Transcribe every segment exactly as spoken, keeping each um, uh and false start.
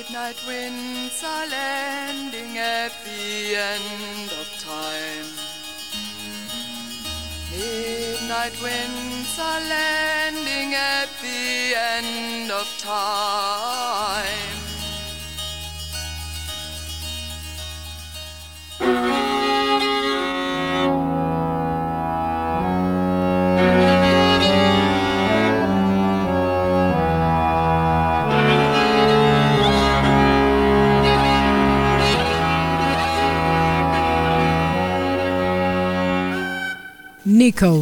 Midnight winds are landing at the end of time. Midnight winds are landing at the end of time. Nico.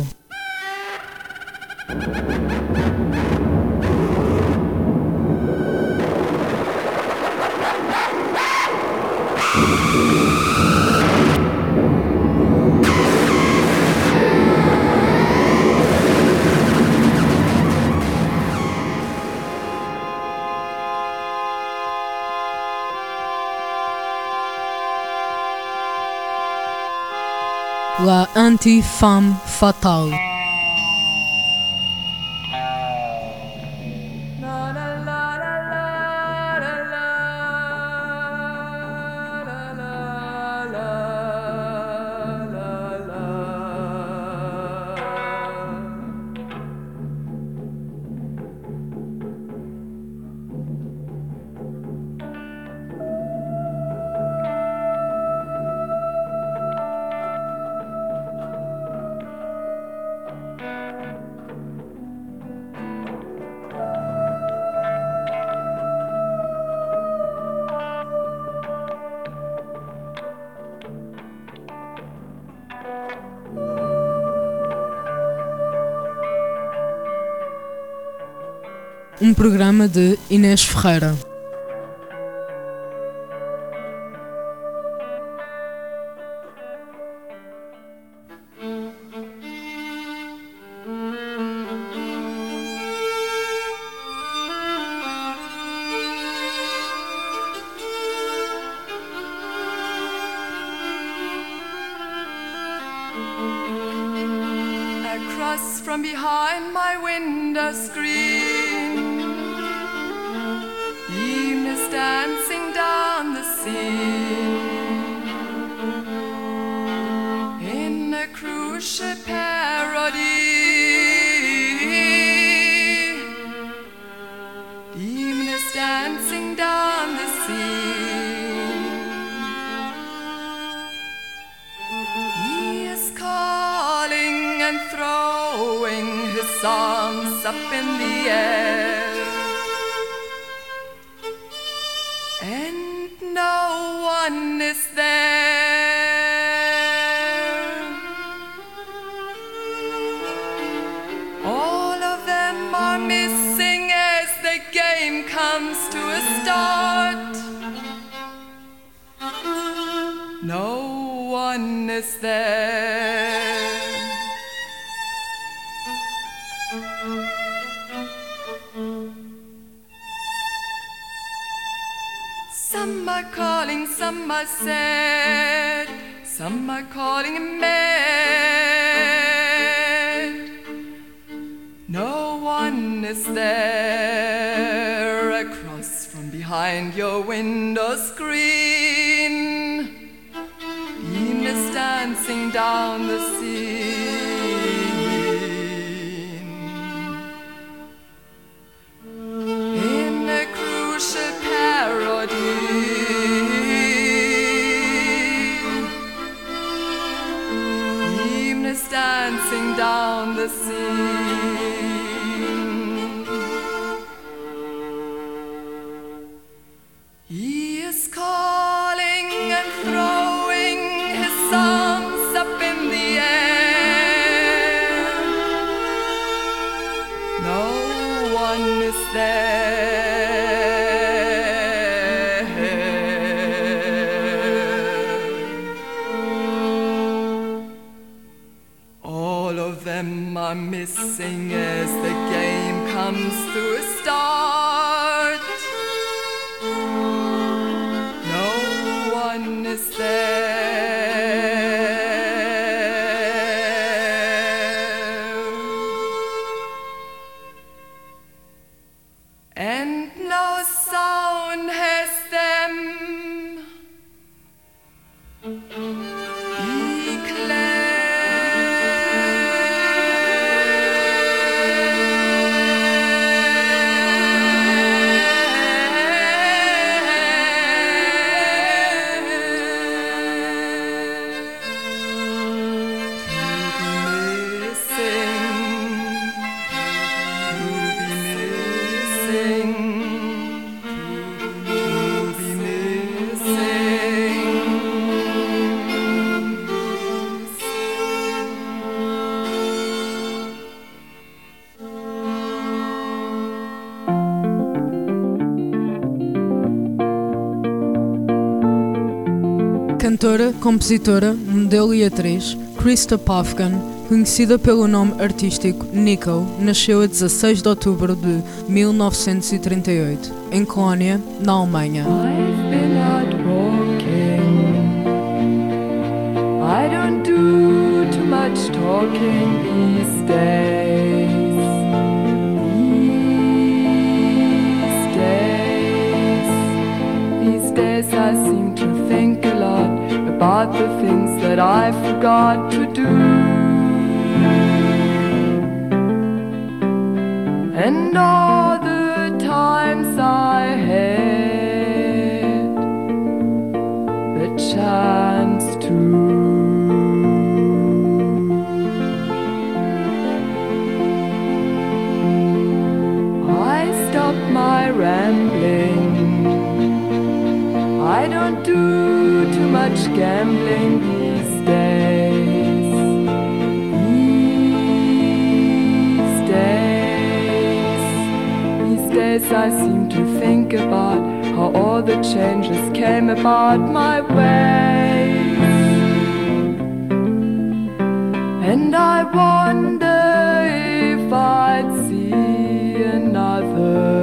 La anti-femme fatale. Um programa de Inês Ferreira. Across from behind my window screen, beam is dancing down the scene in a crucial parody. Beam is dancing down the scene. He is calling and throwing his arms up in the air, and no one is there. All of them are missing as the game comes to a start. No one is there. Some are calling, some are sad, some are calling him mad. No one is there across from behind your window screen. Beam is dancing down the scene in a crucial parody. Beam is dancing down the scene. He is calling and throwing his arms up in the air. No one is there. All of them are missing as the game comes to a start. No one is there, and no sound has cantora, compositora, modelo e atriz, Krista Päffgen, conhecida pelo nome artístico Nico, nasceu a dezasseis de outubro de mil novecentos e trinta e oito, em Colónia, na Alemanha. I've been out walking. I don't do too much talking these days. These days, these days I seem to think a lot about the things that I forgot to do. And all the times I had the chance to. I stopped my rambling. I don't do too much gambling these days. These days, these days I seem to think about how all the changes came about my way. And I wonder if I'd see another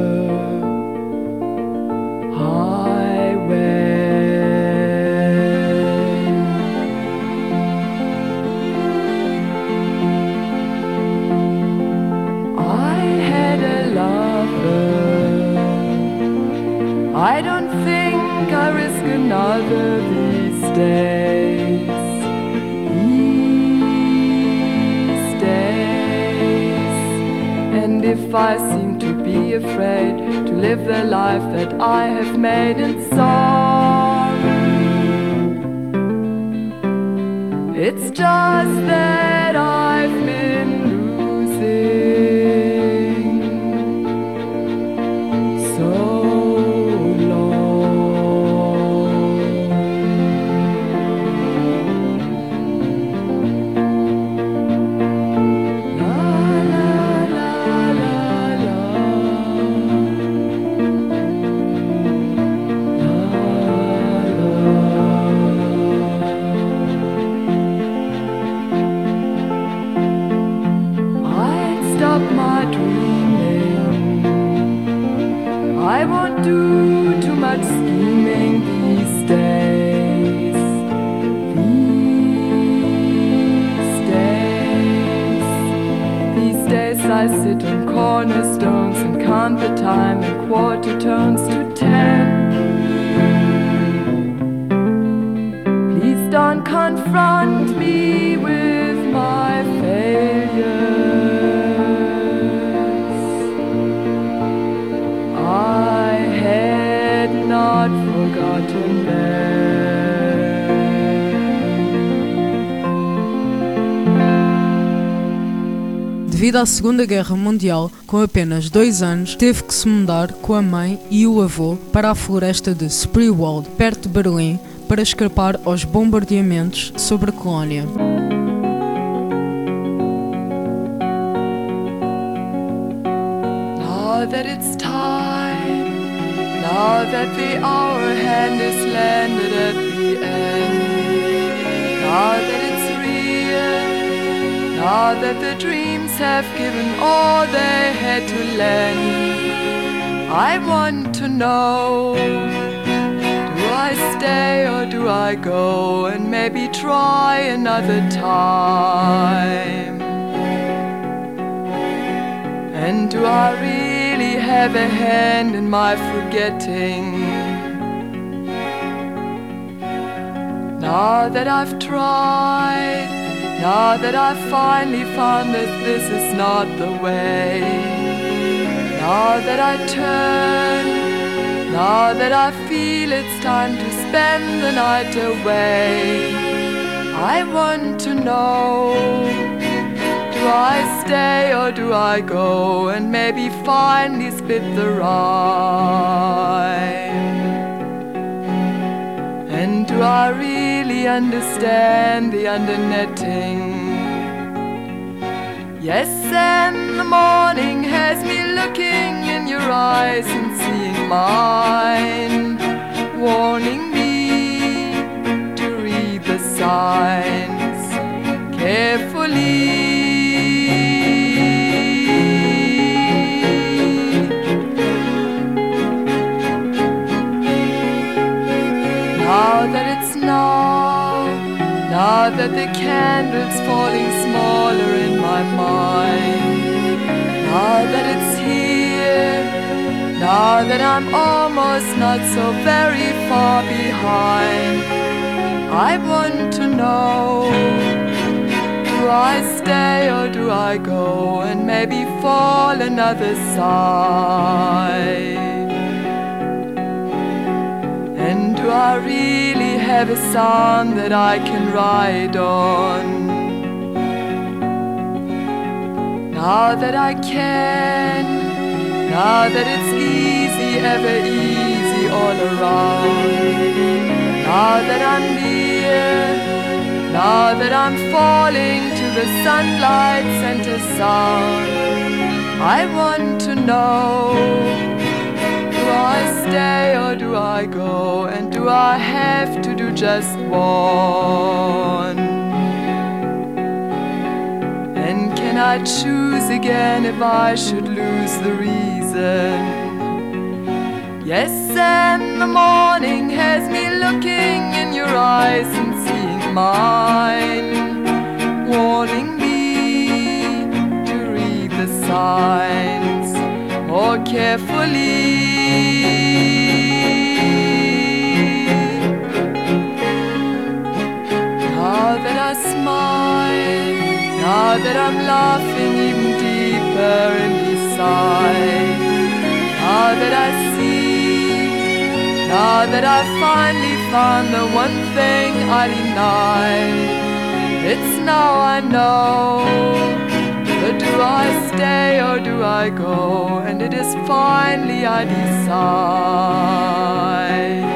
I don't think I risk another these days. These days. And if I seem to be afraid to live the life that I have made in song, it's just that I've been losing so. I won't do too much scheming these days. These days, these days I sit on cornerstones and count the time in quarter tones to ten. Please don't confront me with my failures. Not forgotten them. Devido à Segunda Guerra Mundial, com apenas dois anos, teve que se mudar com a mãe e o avô para a floresta de Spreewald, perto de Berlim, para escapar aos bombardeamentos sobre a Colónia. Now that it's time, now that the hour hand is landed at the end, now that it's real, now that the dreams have given all they had to lend, I want to know, do I stay or do I go and maybe try another time? And do I really have a hand in my forgetting? Now that I've tried, now that I've finally found that this is not the way, now that I turn, now that I feel it's time to spend the night away, I want to know, do I stay or do I go and maybe finally split the rhyme? And do I really understand the undernetting? Yes, and the morning has me looking in your eyes and seeing mine, warning me signs carefully. Now that it's now, now that the candle's falling smaller in my mind, now that it's here, now that I'm almost not so very far behind, I want to know, do I stay or do I go and maybe fall another side? And do I really have a song that I can ride on? Now that I can, now that it's easy, ever easy all around, now that I'm near, now that I'm falling to the sunlight center sound, I want to know, do I stay or do I go, and do I have to do just one? And can I choose again if I should lose the reason? Yes, and the morning has me looking in your eyes and seeing mine, warning me to read the signs more carefully. Now that I smile, now that I'm laughing even deeper and beside, now that I see, now that I finally found the one thing I denied, it's now I know, but do I stay or do I go, and it is finally I decide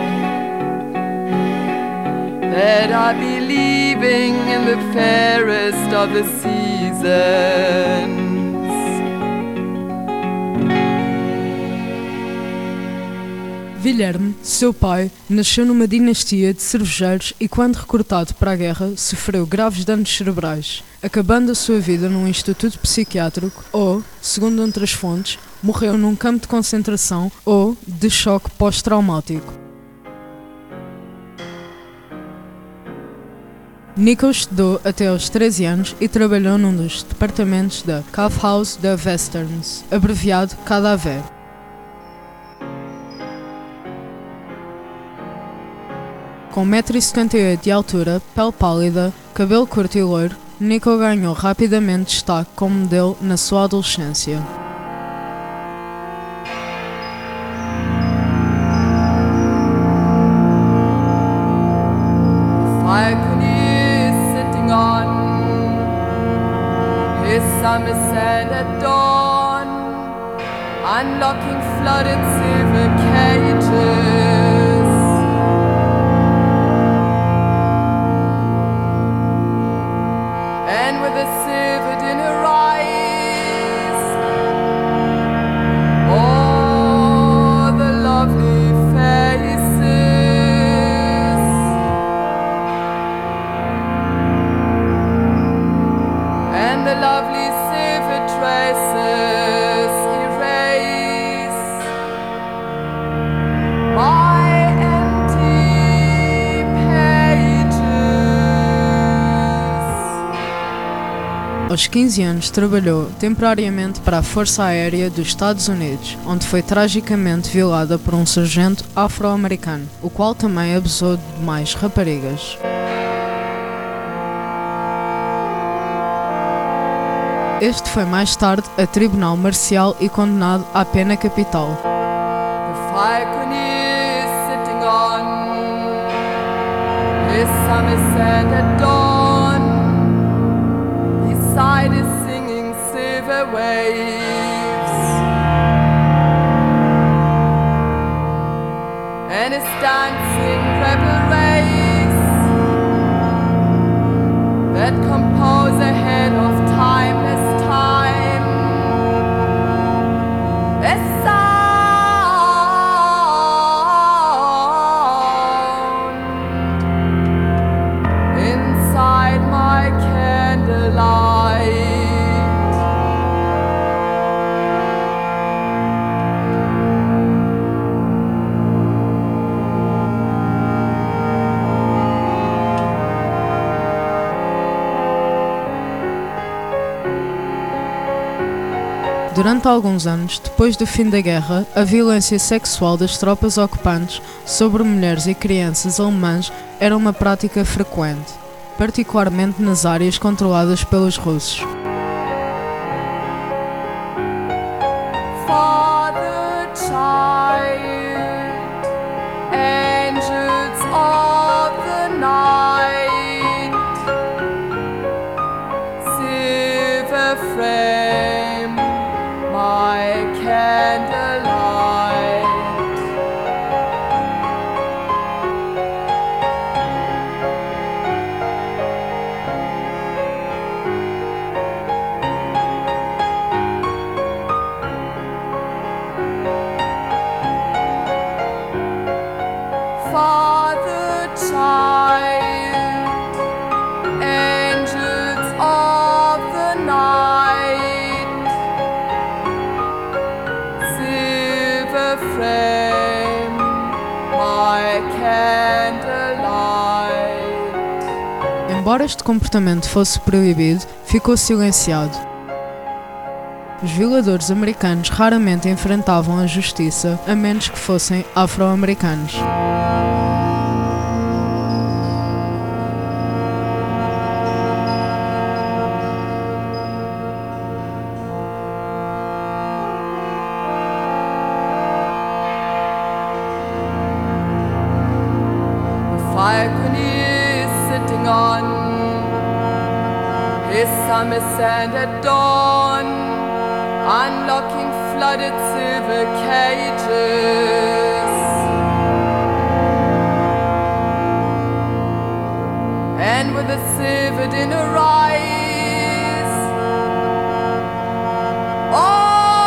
that I be leaving in the fairest of the seasons. Vilherme, seu pai, nasceu numa dinastia de cervejeiros e, quando recrutado para a guerra, sofreu graves danos cerebrais, acabando a sua vida num instituto psiquiátrico ou, segundo outras fontes, morreu num campo de concentração ou de choque pós-traumático. Nico estudou até aos treze anos e trabalhou num dos departamentos da Kaufhaus der Westerns, abreviado K D W. Com um metro e setenta e oito de altura, pele pálida, cabelo curto e loiro, Nico ganhou rapidamente destaque como modelo na sua adolescência. Summer sand at dawn, unlocking flooded silver cages, and with a silver dinner eyes, all the lovely faces, and the lovely traces erase my empty pages. Aos quinze anos trabalhou temporariamente para a Força Aérea dos Estados Unidos, onde foi tragicamente violada por um sargento afro-americano, o qual também abusou de demais raparigas. Este foi mais tarde a tribunal marcial e condenado à pena capital. The falcon is sitting on his summer sand at dawn, beside his singing silver waves, and his dancing rebel race that compose ahead of timeless time, a sound in Durante alguns anos, depois do fim da guerra, a violência sexual das tropas ocupantes sobre mulheres e crianças alemãs era uma prática frequente, particularmente nas áreas controladas pelos russos. Father, child, angels of the night, silver frame, my candlelight. Father, child, angels of the night, silver frame, my candlelight. Embora este comportamento fosse proibido, ficou silenciado. Os violadores americanos raramente enfrentavam a justiça, a menos que fossem afro-americanos. Falcon is sitting on his summer sand at dawn, unlocking flooded silver cages, and with a silver dinner rise, oh,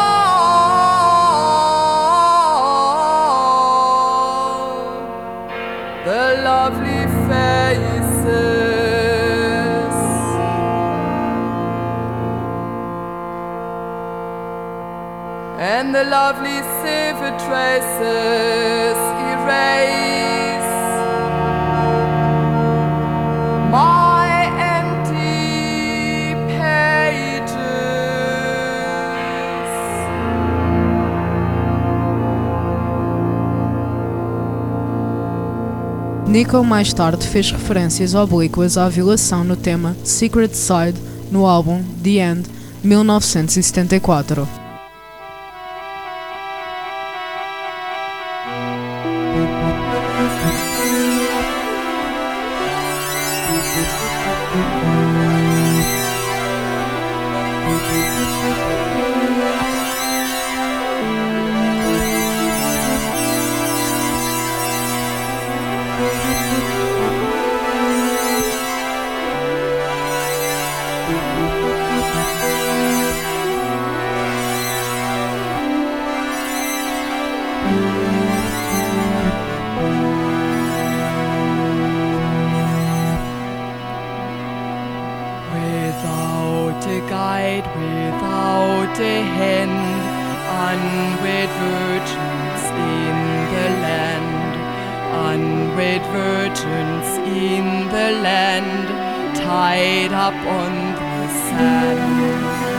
the lovely faces and the lovely silver traces erase my empty pages. Nico mais tarde fez referências oblíquas à violação no tema Secret Side no álbum The End, mil novecentos e setenta e quatro. Without a guide, without a hand, unwed virgins in the land, unwed virgins in the land, tied up on the sand.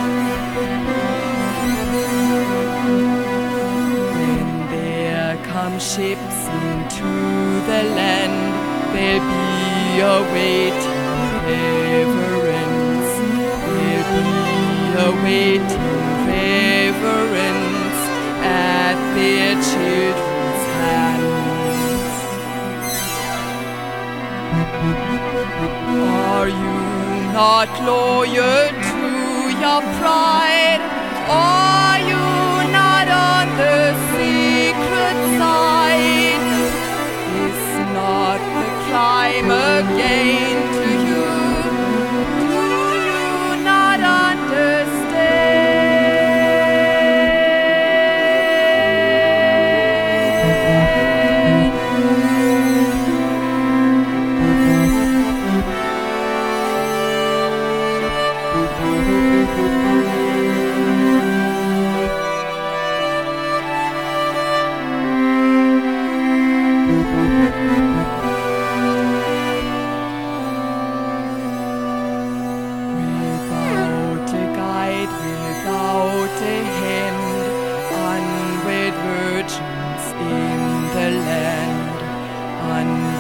When there come ships into the land, there'll be a waiting reverence, there'll be a waiting reverence at their children's hands. Are you not loyal to your pride? Are you not on the secret side? Is not the climb again to you? Do you not understand?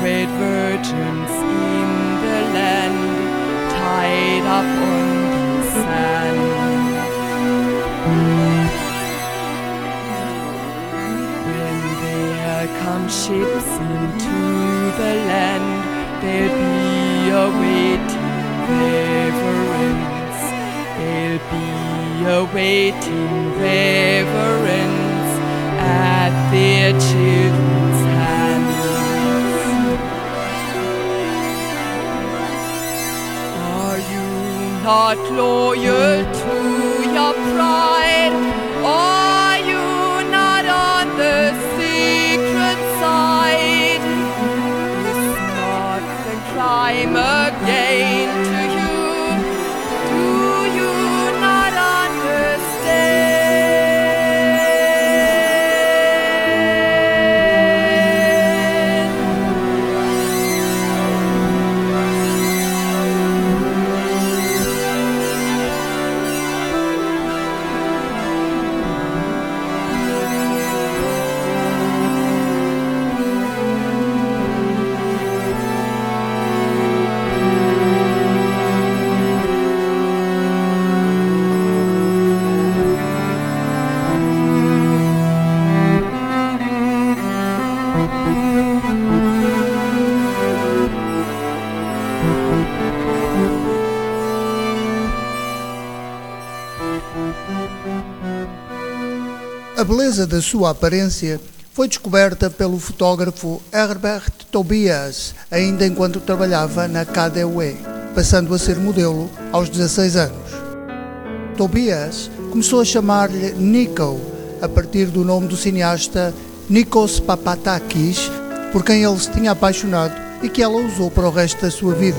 great virgins in the land, tied up on the sand. When there come ships into the land, there'll be a waiting reverence. There'll be a waiting reverence at their children's hands. Are you not loyal to your pride? Are you not on the secret side? Is not the crime again to you? Do you not understand? A beleza da sua aparência foi descoberta pelo fotógrafo Herbert Tobias, ainda enquanto trabalhava na K D W E, passando a ser modelo aos dezasseis anos. Tobias começou a chamar-lhe Nico, a partir do nome do cineasta Nikos Papatakis, por quem ele se tinha apaixonado e que ela usou para o resto da sua vida.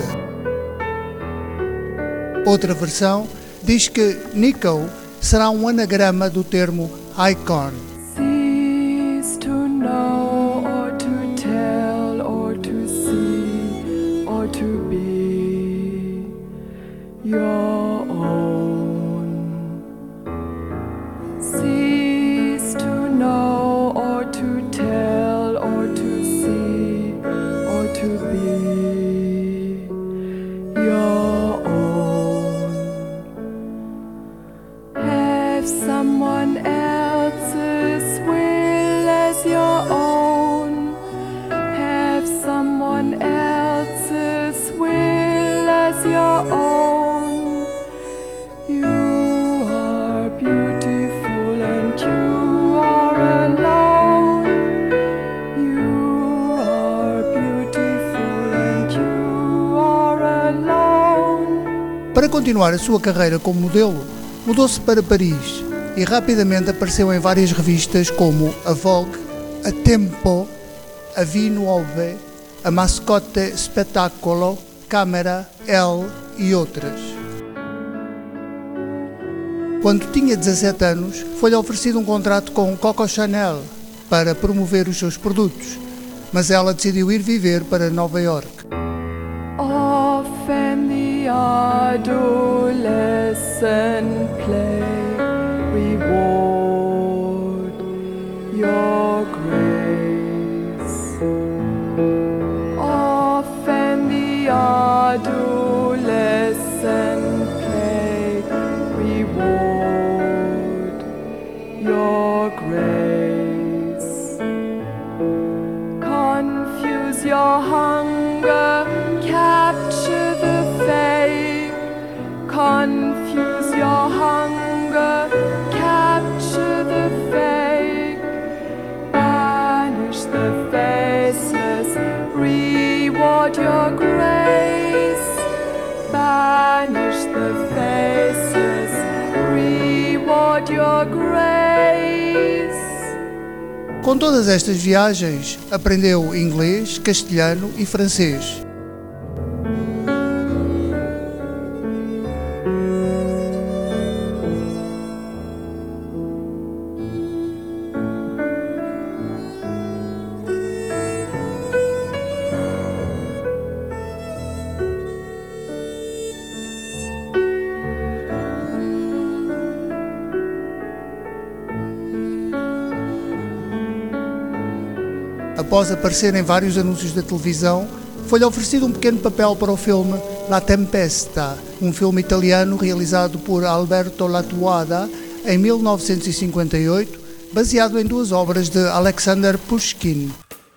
Outra versão diz que Nico será um anagrama do termo icon. Cease to know or to tell or to see or to be your own. Cease to know or to tell or to see or to be your own. Have someone else's will as your own. Have someone else's will as your own. You are beautiful and you are alone. You are beautiful and you are alone. Para continuar a sua carreira como modelo, mudou-se para Paris e rapidamente apareceu em várias revistas como a Vogue, a Tempo, a Vie Nuove, a Mascotte Spettacolo, Camera, Elle e outras. Quando tinha dezassete anos, foi-lhe oferecido um contrato com Coco Chanel para promover os seus produtos, mas ela decidiu ir viver para Nova York. Often the adolescent play reward your grace. Often the adolescent play reward your grace. Confuse your hunger, capture the fake. Confuse your hunger, capture the fake. Banish the faceless, reward your grace. Banish the faceless, reward your grace. Com todas estas viagens, aprendeu inglês, castelhano e francês. Após aparecer em vários anúncios da televisão, foi-lhe oferecido um pequeno papel para o filme La Tempesta, um filme italiano realizado por Alberto Lattuada em mil novecentos e cinquenta e oito, baseado em duas obras de Alexander Pushkin.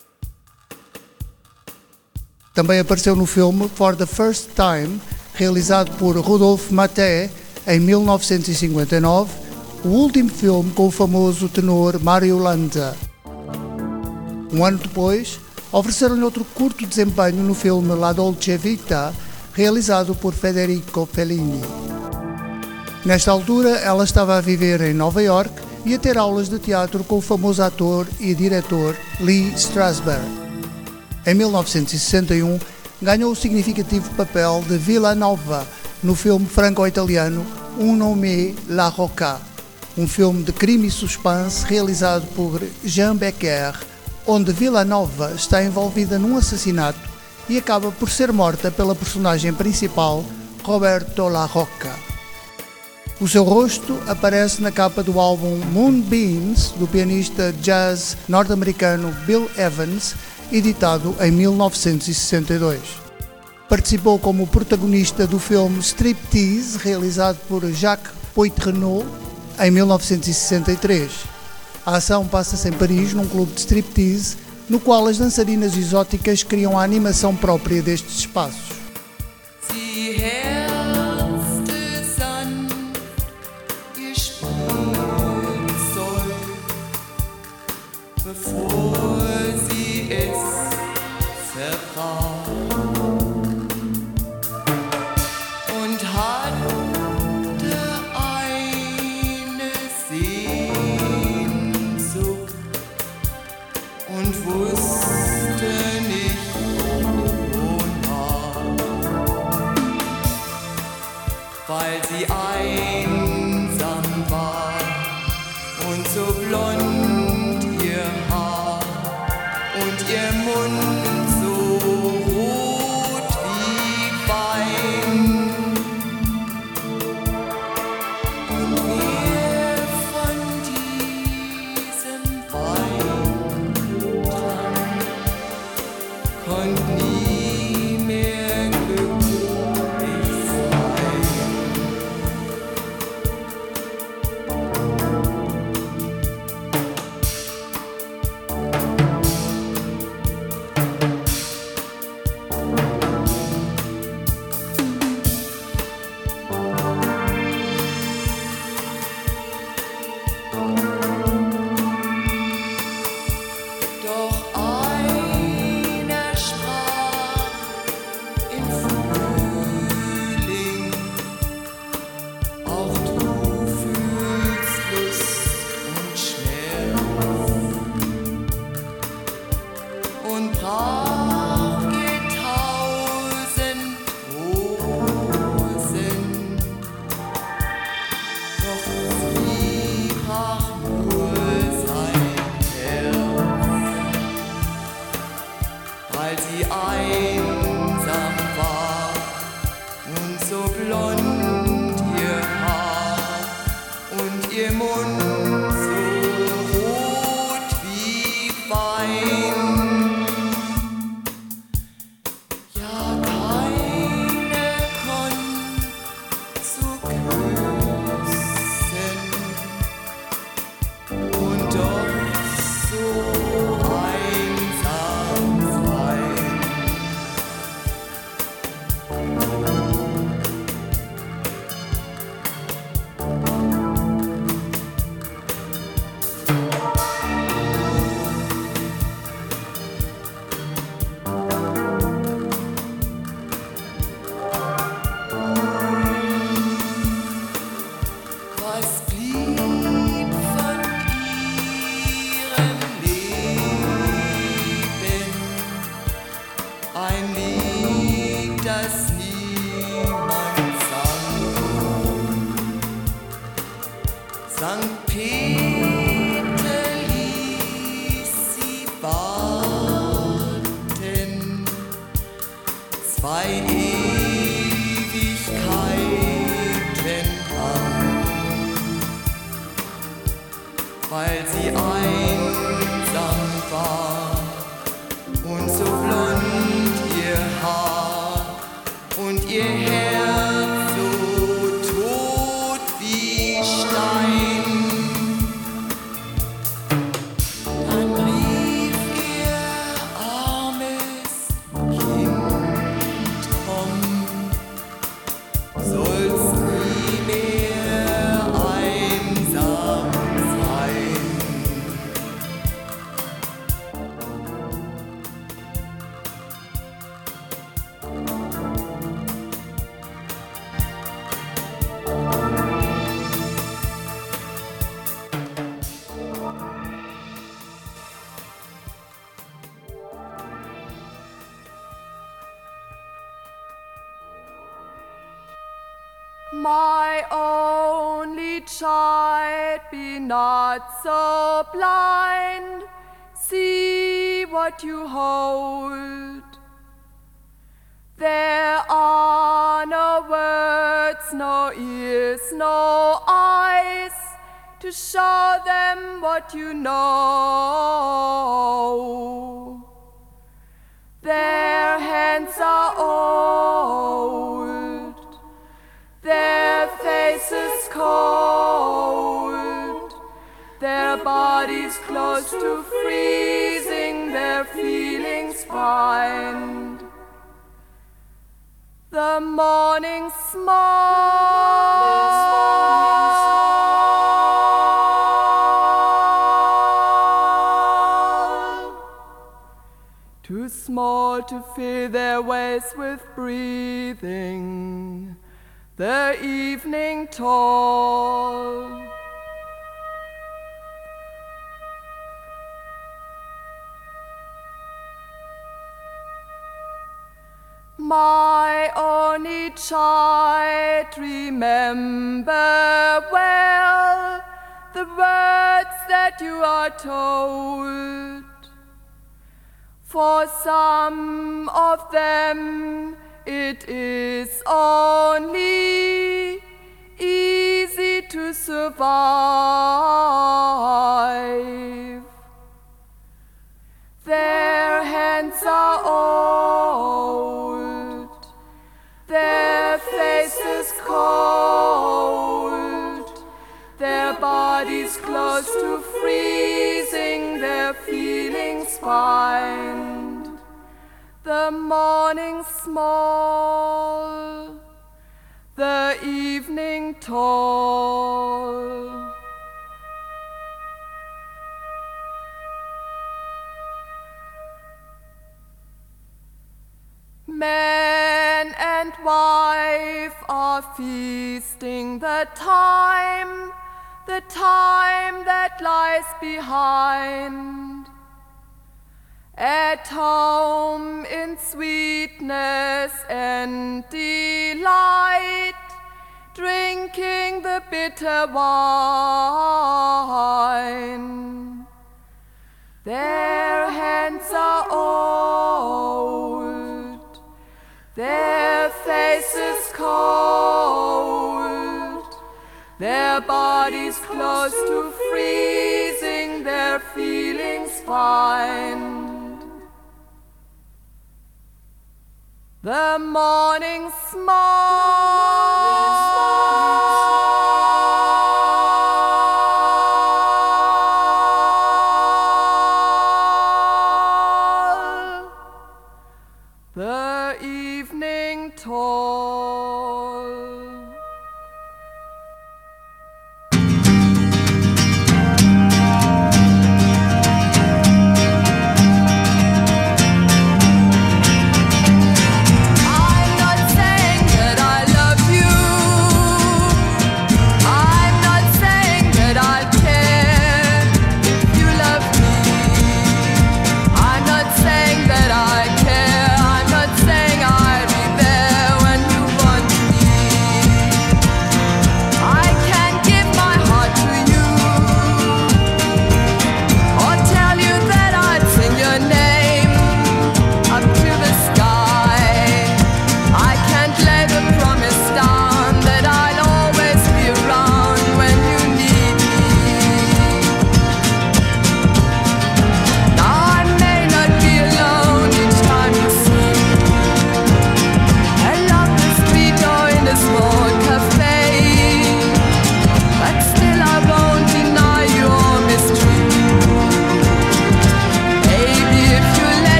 Também apareceu no filme For the First Time, realizado por Rudolf Maté em mil novecentos e cinquenta e nove, o último filme com o famoso tenor Mario Lanza. Um ano depois, ofereceram-lhe outro curto desempenho no filme La Dolce Vita, realizado por Federico Fellini. Nesta altura, ela estava a viver em Nova York e a ter aulas de teatro com o famoso ator e diretor Lee Strasberg. Em mil novecentos e sessenta e um, ganhou o significativo papel de Villanova no filme franco-italiano Un nome La Rocca, um filme de crime e suspense realizado por Jean Becker, onde Villanova está envolvida num assassinato e acaba por ser morta pela personagem principal, Roberto La Rocca. O seu rosto aparece na capa do álbum Moonbeams, do pianista jazz norte-americano Bill Evans, editado em mil novecentos e sessenta e dois. Participou como protagonista do filme Striptease, realizado por Jacques Poitrenaud, em mil novecentos e sessenta e três. A ação passa-se em Paris, num clube de striptease, no qual as dançarinas exóticas criam a animação própria destes espaços. Weil sie einsam war und so blond ihr Haar und ihr Mund so rot wie Wein. Und wer von diesem Wein trank, konnte nie mehr glücklich sein. Weil sie einsam war und so blond ihr Haar und ihr Mund so rot wie Wein. Ja, keine konnt so küssen und doch so einsam sein. Was blieb von ihrem Leben? Ein Lied, das niemand sang. Sankt Peter ließ sie warten, zwei Ewigkeiten lang, weil sie einsam war ihr Herz so tot wie Stein. Dann rief ihr armes Kind, komm, sollst nie mehr einsam sein. My only child, be not so blind. See what you hold. There are no words, no ears, no eyes to show them what you know. Their hands are old, their faces cold, their bodies close to freezing, their feelings bind. The morning small, too small to fill their ways with breathing. The evening tall, my only child, remember well the words that you are told. For some of them it is only easy to survive. Their hands are old, their faces cold, their bodies close to freezing, their feelings bind. The morning small, the evening tall. Man and wife are feasting the time, the time that lies behind. At home in sweetness and delight, drinking the bitter wine. Their hands are old, their faces cold, their bodies close to freezing, their feelings bind. The morning small, the evening tall. I'm not saying that I love you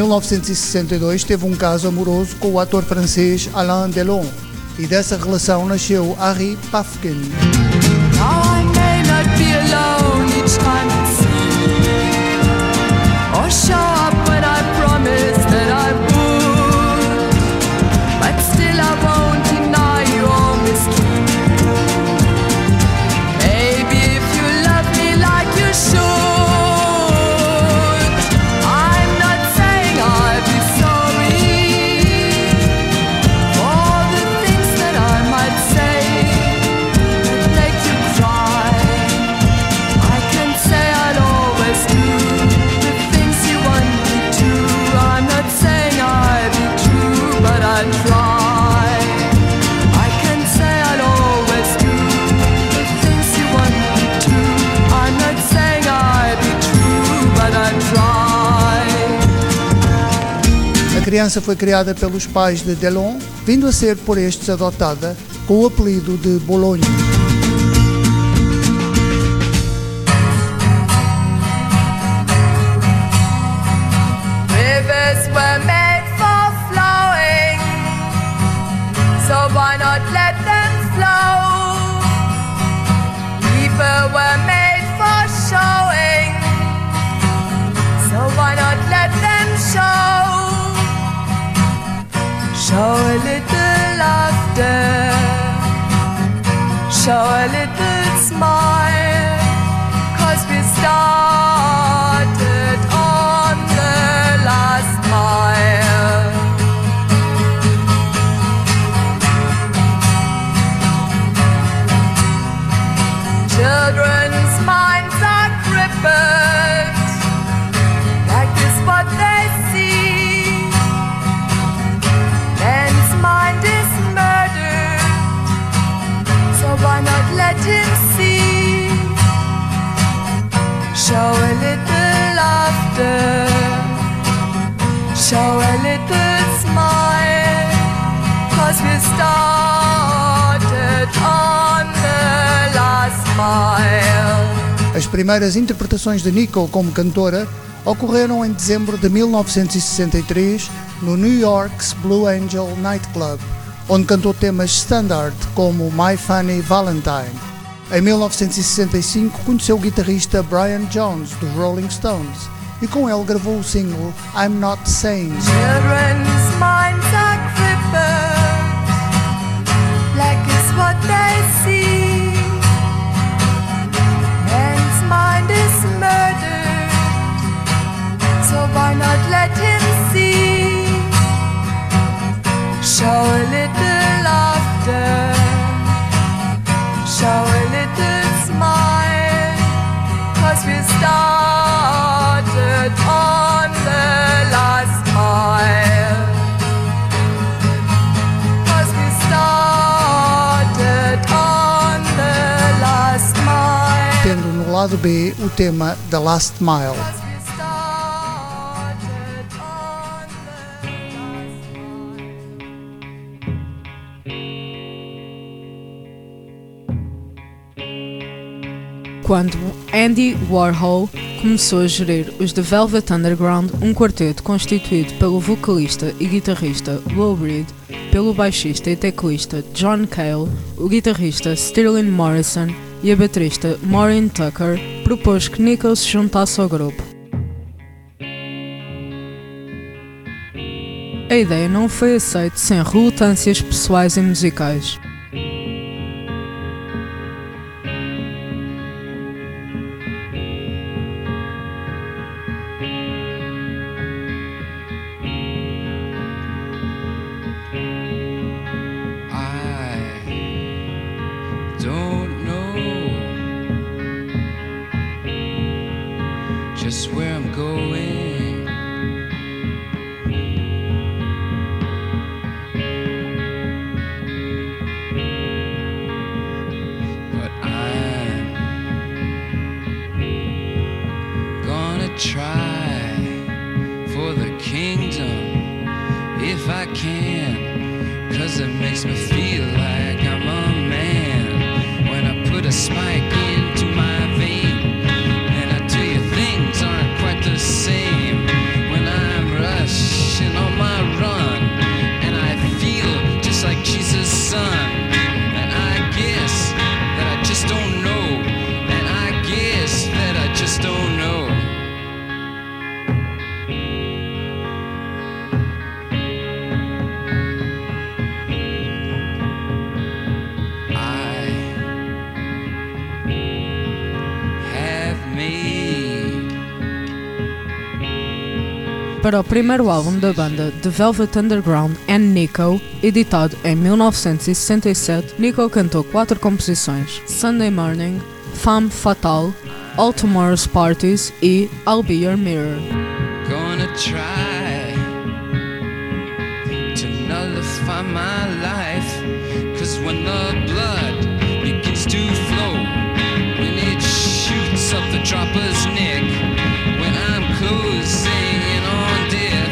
mil novecentos e sessenta e dois teve um caso amoroso com o ator francês Alain Delon e dessa relação nasceu Harry Pafkin. Now I may not be alone each time you see or show up when I promised that I would, but still I won't deny you or mistreat you. Maybe if you love me like you should, I'm not saying I'll be sorry for the things that I might say that make you cry. I can say I'll always do the things you want me to. I'm not saying I'll be true, but I'll try. I can say I'll always do the things you want me to. I'm not saying I'll be true, but I'll try. A criança foi criada pelos pais de Delon, vindo a ser por estes adotada com o apelido de Bologna. Rivers were made for flowing, so why not let them flow? People were made for showing, so why not let them show? Show a little laughter, show a little smile, 'cause we started on the last mile. Children's minds are crippled, that is what they see. Man's mind is murdered, so why not let him see? Show a little laughter, show a little smile, 'cause we started on the last mile. As primeiras interpretações de Nicole como cantora ocorreram em dezembro de mil novecentos e sessenta e três no New York's Blue Angel Nightclub, onde cantou temas standard como My Funny Valentine. Em mil novecentos e sessenta e cinco conheceu o guitarrista Brian Jones dos Rolling Stones e com ele gravou o single I'm Not Sane. Children's minds are crippled, black is what they see. Man's mind is murdered, so why not let him see? Show a little laughter, show a little smile, 'cause we started on the last mile. 'Cause we started on the last mile. Tendo no lado B o tema The Last Mile. 'Cause we started on the last mile. Quando Andy Warhol começou a gerir os The Velvet Underground, um quarteto constituído pelo vocalista e guitarrista Lou Reed, pelo baixista e teclista John Cale, o guitarrista Sterling Morrison e a baterista Maureen Tucker, propôs que Nicole se juntasse ao grupo. A ideia não foi aceita sem relutâncias pessoais e musicais. Just where I'm going, but I'm gonna try for the kingdom if I can, 'cause it makes me feel like I'm a man when I put a spike into my vein. And I tell you, things aren't quite the same when I'm rushed just don't know. And I guess that I just don't know. I have made. Para o primeiro álbum da banda, The Velvet Underground and Nico, editado em mil novecentos e sessenta e sete, Nico cantou quatro composições: Sunday Morning, Femme Fatale, All Tomorrow's Parties e I'll Be Your Mirror. Gonna try to nullify my life, 'cause when the blood begins to flow, when it shoots up the dropper's neck, when I'm closing in on death,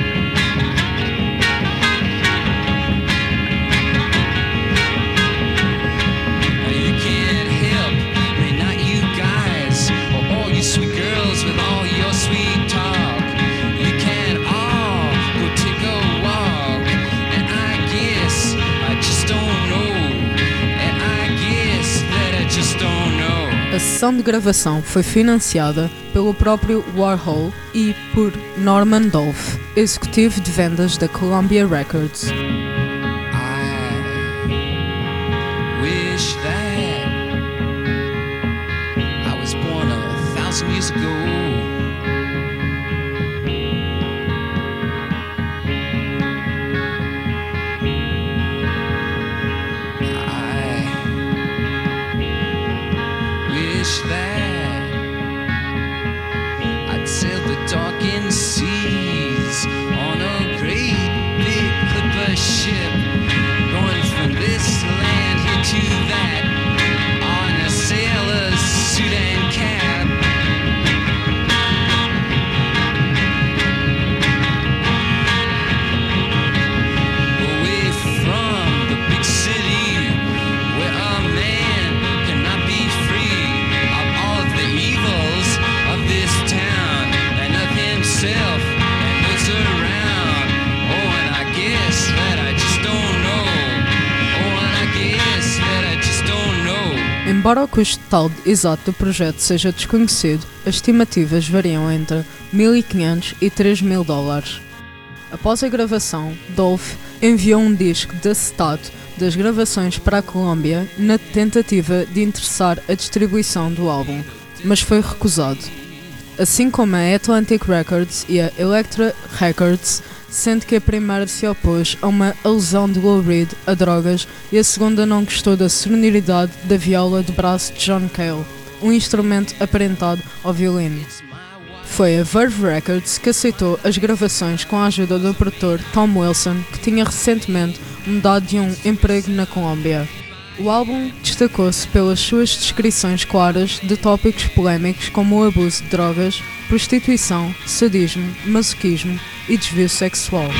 you can't help me, not you guys, or all you sweet girls with all your sweet talk. You can't all go take a walk, and I guess I just don't know, and I guess that I just don't know. A sessão de gravação foi financiada pelo próprio Warhol e por Norman Dolph, executivo de vendas da Columbia Records. I wish that I was born a thousand years ago. I wish that I'd sail the darkened seas on a great big clipper ship, going from this land here to that, on a sailor's suit and cap. Away from the big city, where a man cannot be free of all of the evils of this town, and of himself and those around. Oh, and I guess that I just don't know. Oh, and I guess that I just don't know. Embora o custo total exato do projeto seja desconhecido, as estimativas variam entre mil e quinhentos e três mil dólares. Após a gravação, Dolph enviou um disco de acetato das gravações para a Colômbia na tentativa de interessar a distribuição do álbum, mas foi recusado. Assim como a Atlantic Records e a Elektra Records, sendo que a primeira se opôs a uma alusão de Lou Reed a drogas e a segunda não gostou da sonoridade da viola de braço de John Cale, um instrumento aparentado ao violino. Foi a Verve Records que aceitou as gravações com a ajuda do produtor Tom Wilson, que tinha recentemente mudado de um emprego na Colômbia. O álbum destacou-se pelas suas descrições claras de tópicos polémicos como o abuso de drogas, prostituição, sadismo, masoquismo e desvio sexual.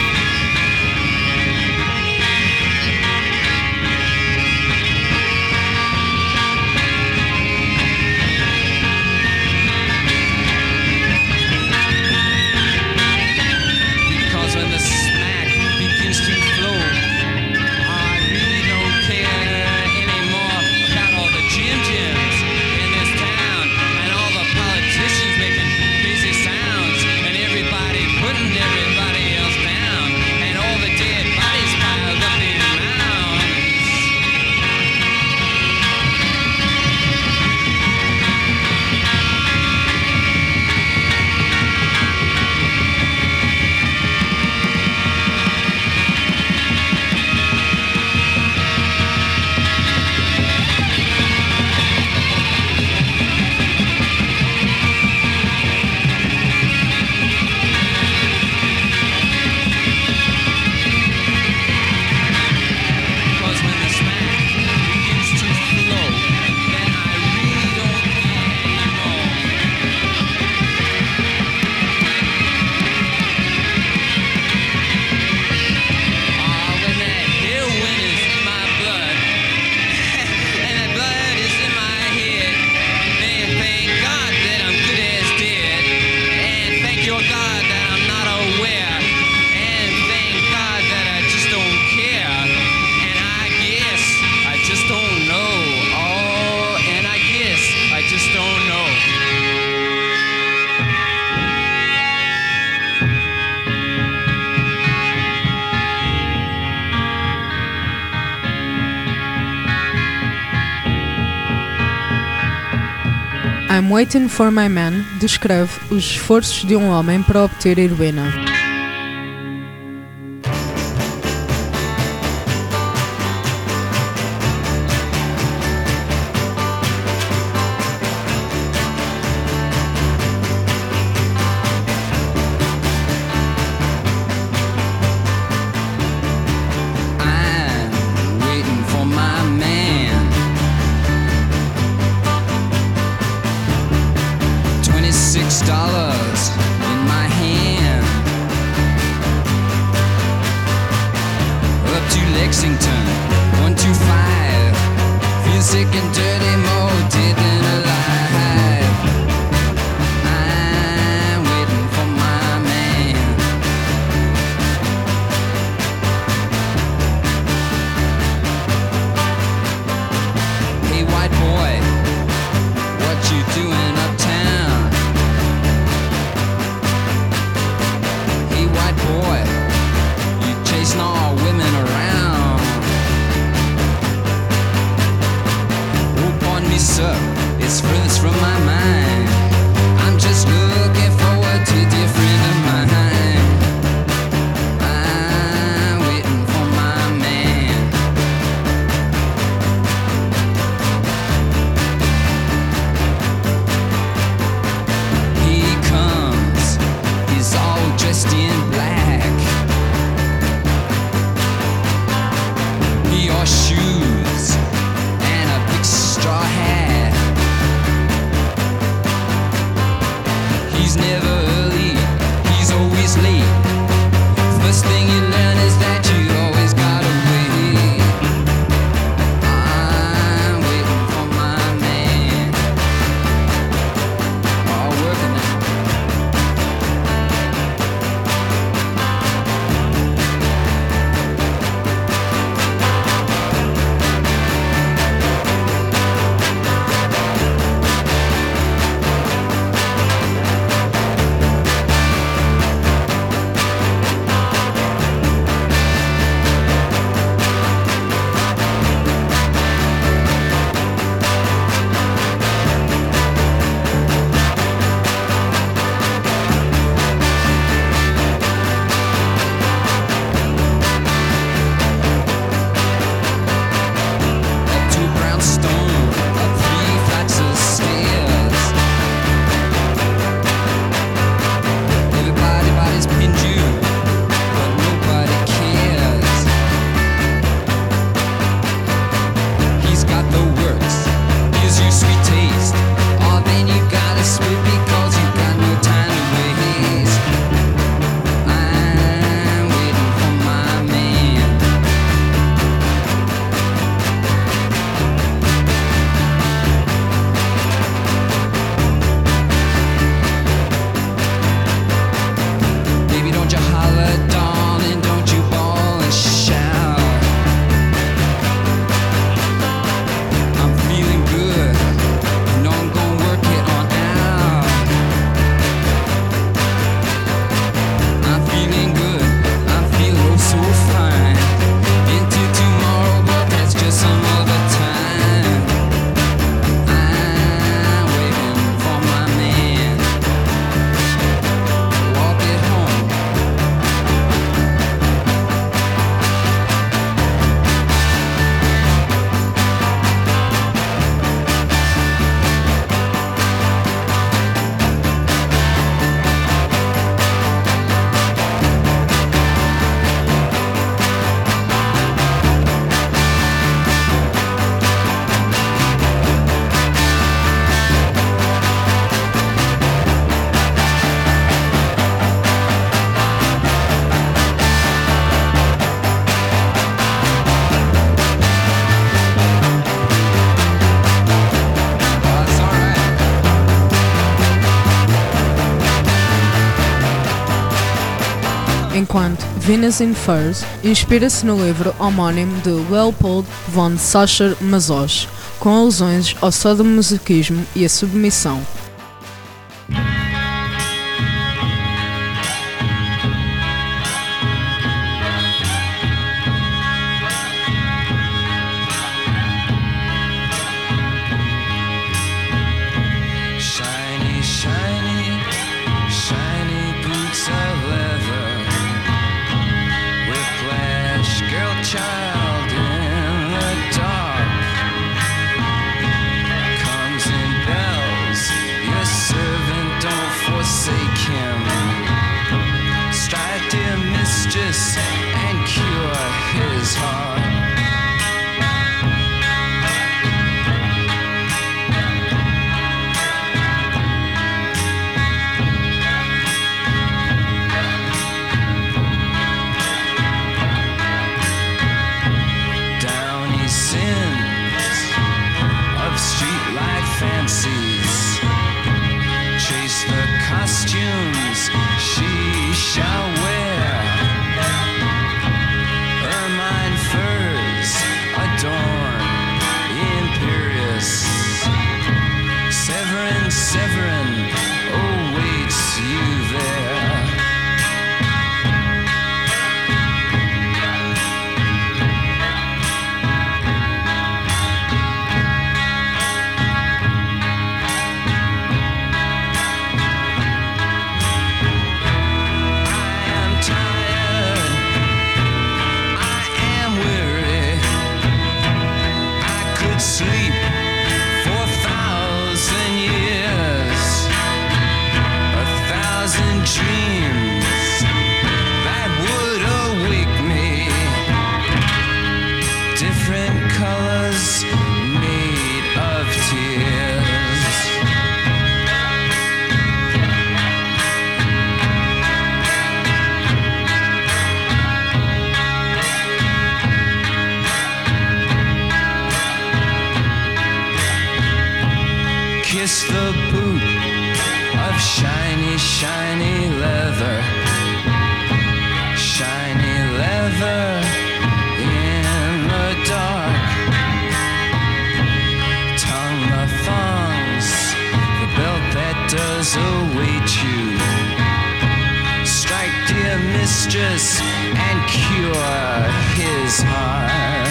Because when the smack begins to flow, I really don't care anymore about all the Jim Jims in this town, and all the politicians making crazy sounds, and everybody putting everybody else down. I'm Waiting for My Man descreve os esforços de um homem para obter heroína. Six dollars in my hand, up to Lexington, one two five. Feel sick and dirty, more dead than alive. I'm waiting for my man. Hey white boy, what you doing uptown? Boy, you chasing all women around. Oh, pardon me, sir, it's furthest from my mind. I'm just looking forward to a dear friend of mine. I'm waiting for my man. He comes, he's all dressed in black. He wore shoes and a big straw hat. He's never early, he's always late. First thing you learn is that you always gotta wait. I'm waiting for my man. All working now. enquanto Venus in Furs inspira-se no livro homónimo de Leopold von Sacher-Masoch, com alusões ao sadomasoquismo e a submissão. kiss the boot of shiny, shiny leather. Shiny leather in the dark. Tongue the thongs, the belt that does await you. Strike, dear mistress, and cure his heart.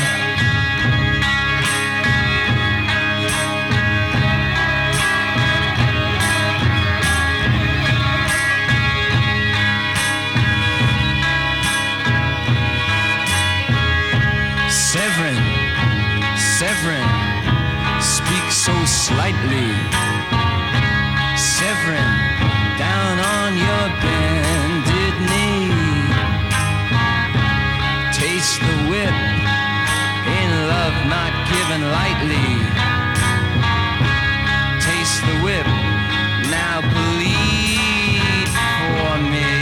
Severin, Severin, speak so slightly. Severin, down on your bended knee. Taste the whip, in love not given lightly. Taste the whip, now bleed for me.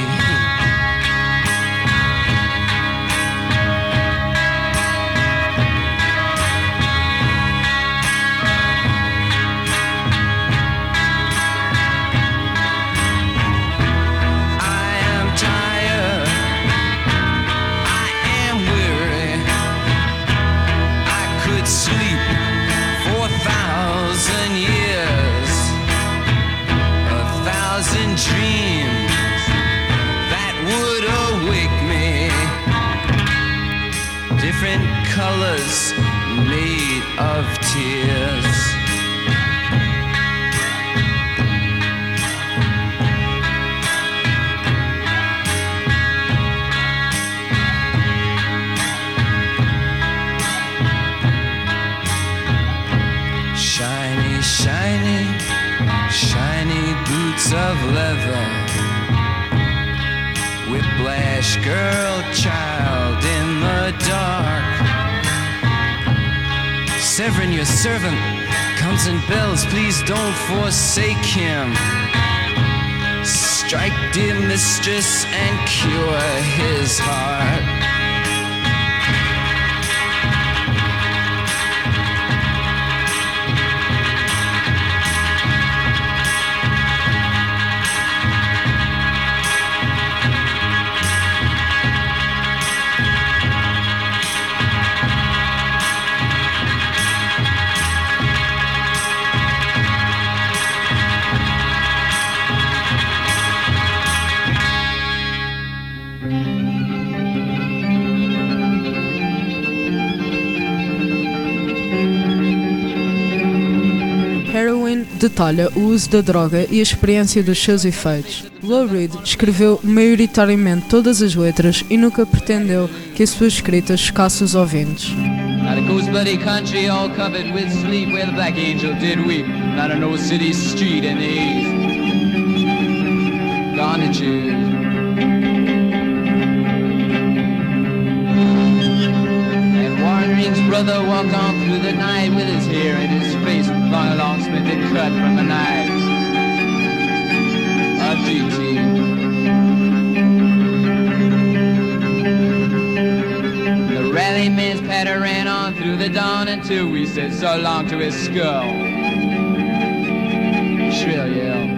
Dreams that would awake me. Different colors made of tears. Shiny, shiny, shiny boots of leather. Whiplash girl child in the dark. Severin, your servant, comes and bells. Please don't forsake him. Strike, dear mistress, and cure his heart. Heroin detalha o uso da droga e a experiência dos seus efeitos. Lou Reed escreveu maioritariamente todas as letras e nunca pretendeu que as suas escritas chocassem os ouvintes. Not a ghost bloody country all covered with sleep, where the black angel did weep. Not an old city street in the east. Gone to choose. And Warring's brother walked on through the night with his hair in his face, long a long splinted cut from a knife of G T. Rallyman's patter ran on through the dawn until we said so long to his skull. Shrill yell.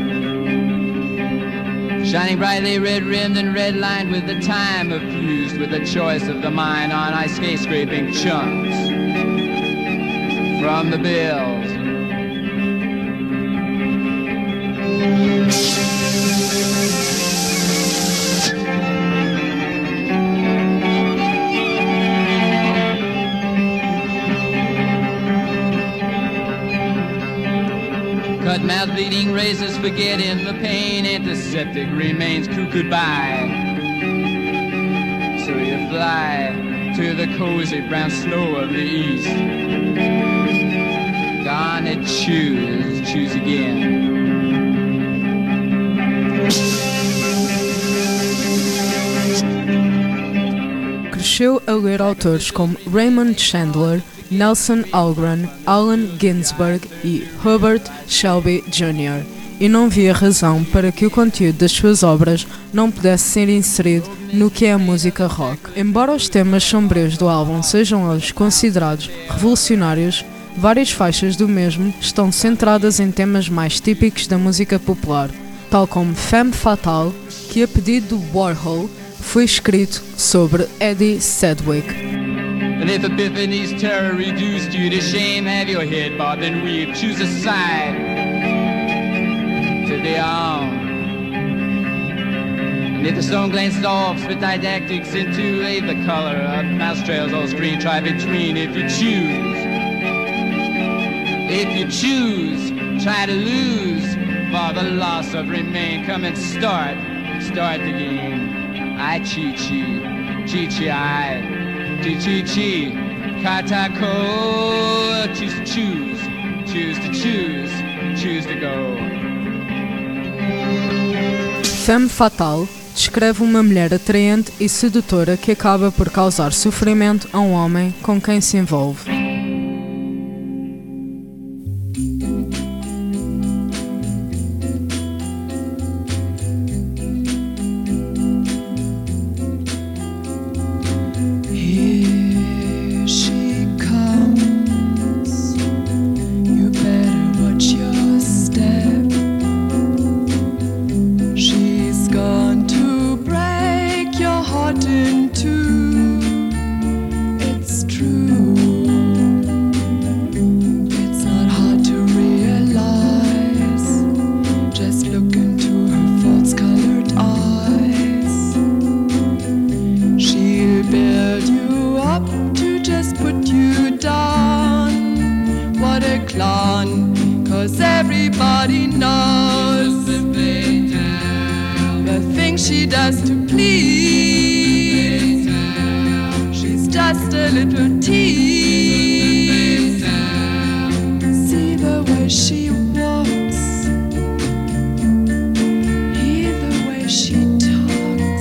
Shining brightly red-rimmed and red-lined with the time effused with the choice of the mind on ice skate-scraping chunks from the bills. Cut mouth bleeding razors, forgetting the pain. Antiseptic remains cuckooed by. So you fly to the cozy brown snow of the east. Gonna choose, choose again. Cresceu a ler autores como Raymond Chandler, Nelson Algren, Allen Ginsberg e Herbert Shelby Júnior e não via razão para que o conteúdo das suas obras não pudesse ser inserido no que é a música rock. Embora os temas sombrios do álbum sejam eles considerados revolucionários, Várias faixas do mesmo estão centradas em temas mais típicos da música popular, tal como Femme Fatale, que a pedido do Warhol foi escrito sobre Eddie Sedgwick. And if Epiphany's terror reduced you to shame, have your head bobbed and weave, choose a side to be on. And if the stone glanced off, spit didactics into a the color of mouse trails on screen, try between if you choose. If you choose, try to lose, for the loss of remain. Come and start, start the game. I chi chi, chi chi I, chi chi chi, katako. Choose to choose, choose to choose, choose to go. Femme Fatale descreve uma mulher atraente e sedutora que acaba por causar sofrimento a um homem com quem se envolve. Cause everybody knows the things she does to please. She's just a little tease. See the way she walks, hear the way she talks.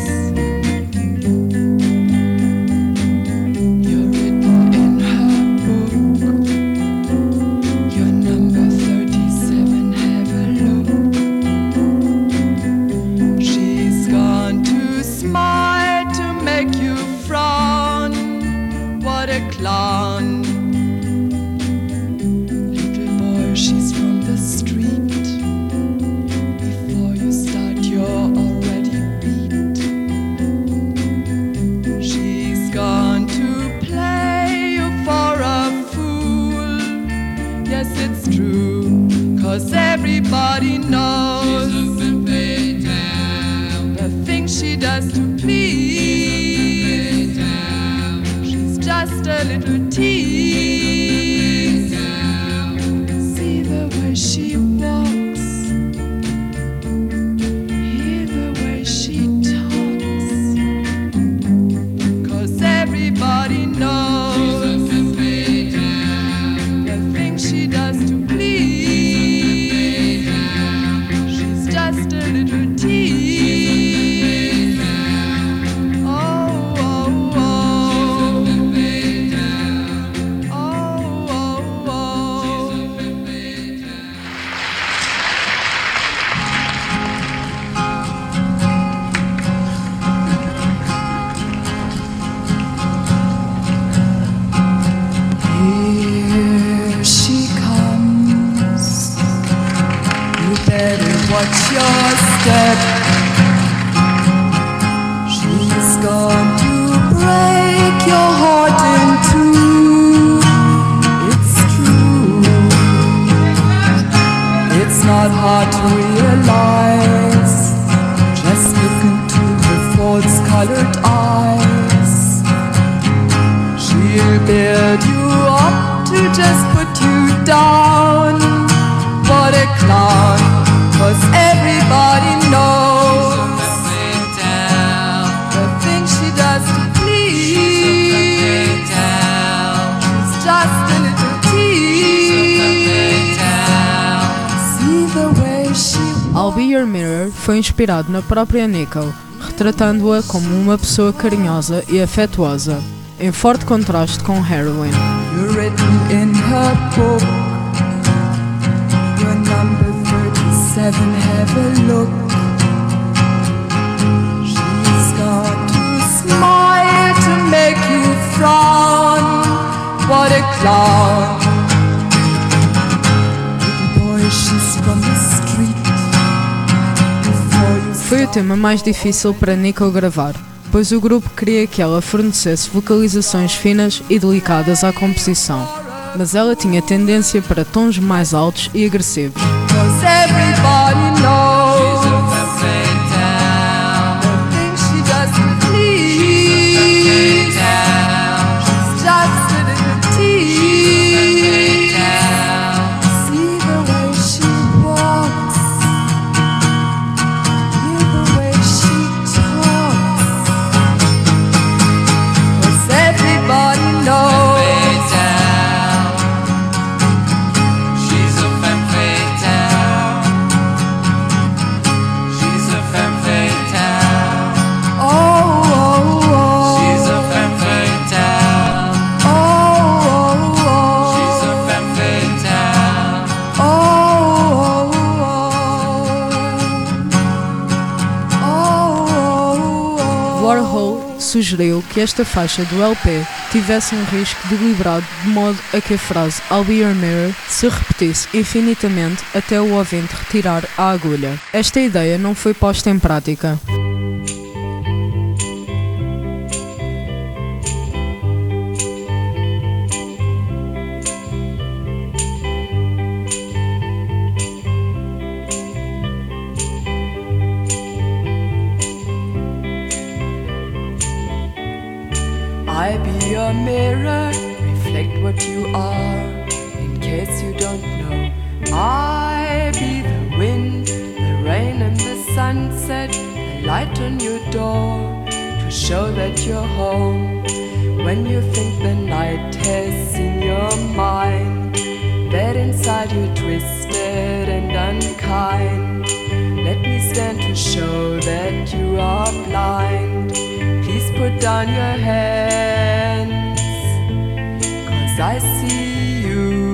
You're written in her book. Your number thirty-seven, have a look. She's gone to smile to make you frown. What a clown. Little boy, she's from the street. Before you start, you're already beat. She's gone to play you for a fool. Yes, it's true, cause everybody knows the things she does to please. She's just a little tease. See the way she walks, hear the way she talks. Cause everybody knows the things she does to please. She's just a little tease. Oh, oh, oh. Oh, oh, oh. Here she comes. You better watch your step. She's gone to break your heart in two. It's true. It's not hard to realize. Just look into her false-colored eyes. She'll build you up to just put you down. What a clown, cause everybody knows the things she does to please. She's just a little tease. See the way she I'll Be Your Mirror foi inspirado na própria Nico, retratando-a como uma pessoa carinhosa e afetuosa, em forte contraste com Heroin. You're written in her book. Your number thirty-seven, have a look. She's got to smile to make you frown. What a clown, Foi o tema mais difícil para Nico gravar, pois o grupo queria que ela fornecesse vocalizações finas e delicadas à composição, mas ela tinha tendência para tons mais altos e agressivos. Warhol sugeriu que esta faixa do L P tivesse um risco deliberado de modo a que a frase I'll be your mirror se repetisse infinitamente até o ouvinte retirar a agulha. Esta ideia não foi posta em prática. I be your mirror, reflect what you are, in case you don't know. I be the wind, the rain and the sunset, the light on your door, to show that you're home. When you think the night has in your mind, that inside you're twisted and unkind. Let me stand to show that you are blind. Please put down your hands, 'cause I see you.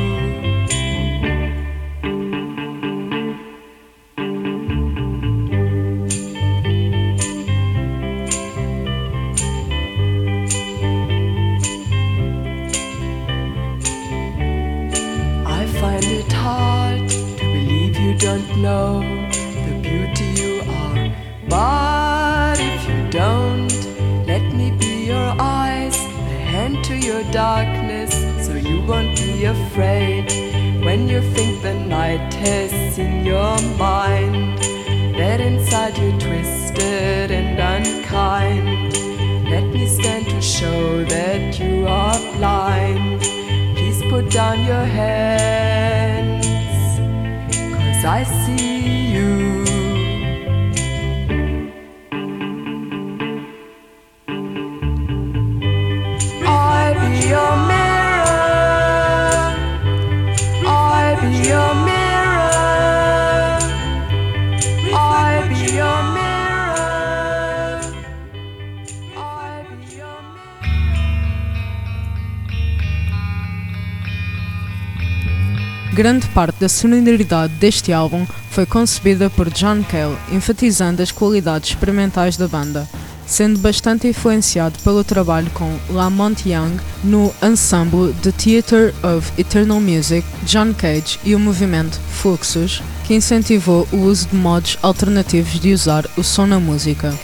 I find it hard to believe you don't know the beauty you are, but if you don't, let me be your eyes, the hand to your darkness, so you won't be afraid. When you think the night has in your mind, that inside you're twisted and unkind. Let me stand to show that you are blind. Please put down your hands, 'cause I see you. Grande parte da sonoridade deste álbum foi concebida por John Cale, enfatizando as qualidades experimentais da banda, sendo bastante influenciado pelo trabalho com Lamont Young no ensemble The Theatre of Eternal Music, John Cage e o movimento Fluxus, que incentivou o uso de modos alternativos de usar o som na música.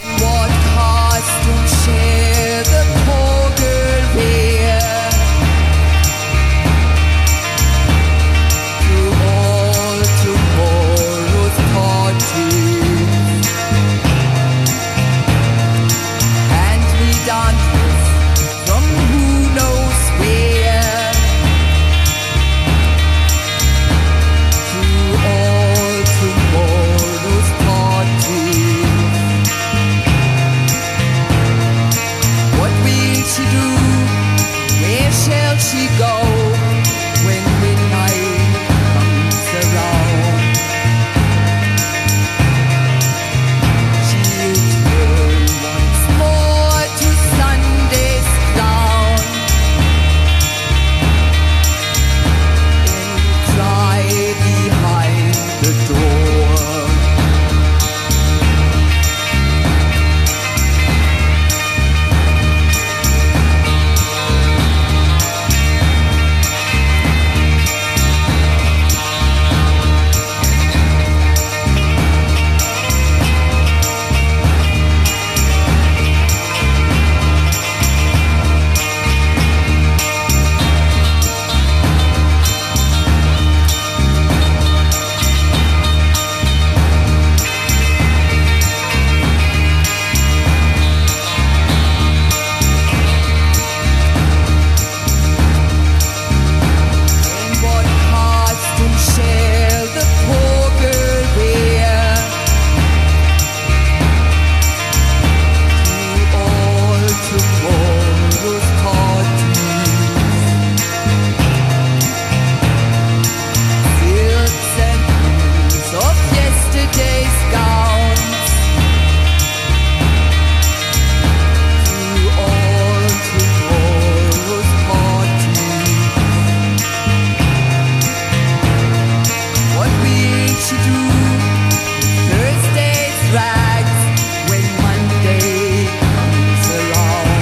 she do? Thursday's rags when Monday comes along.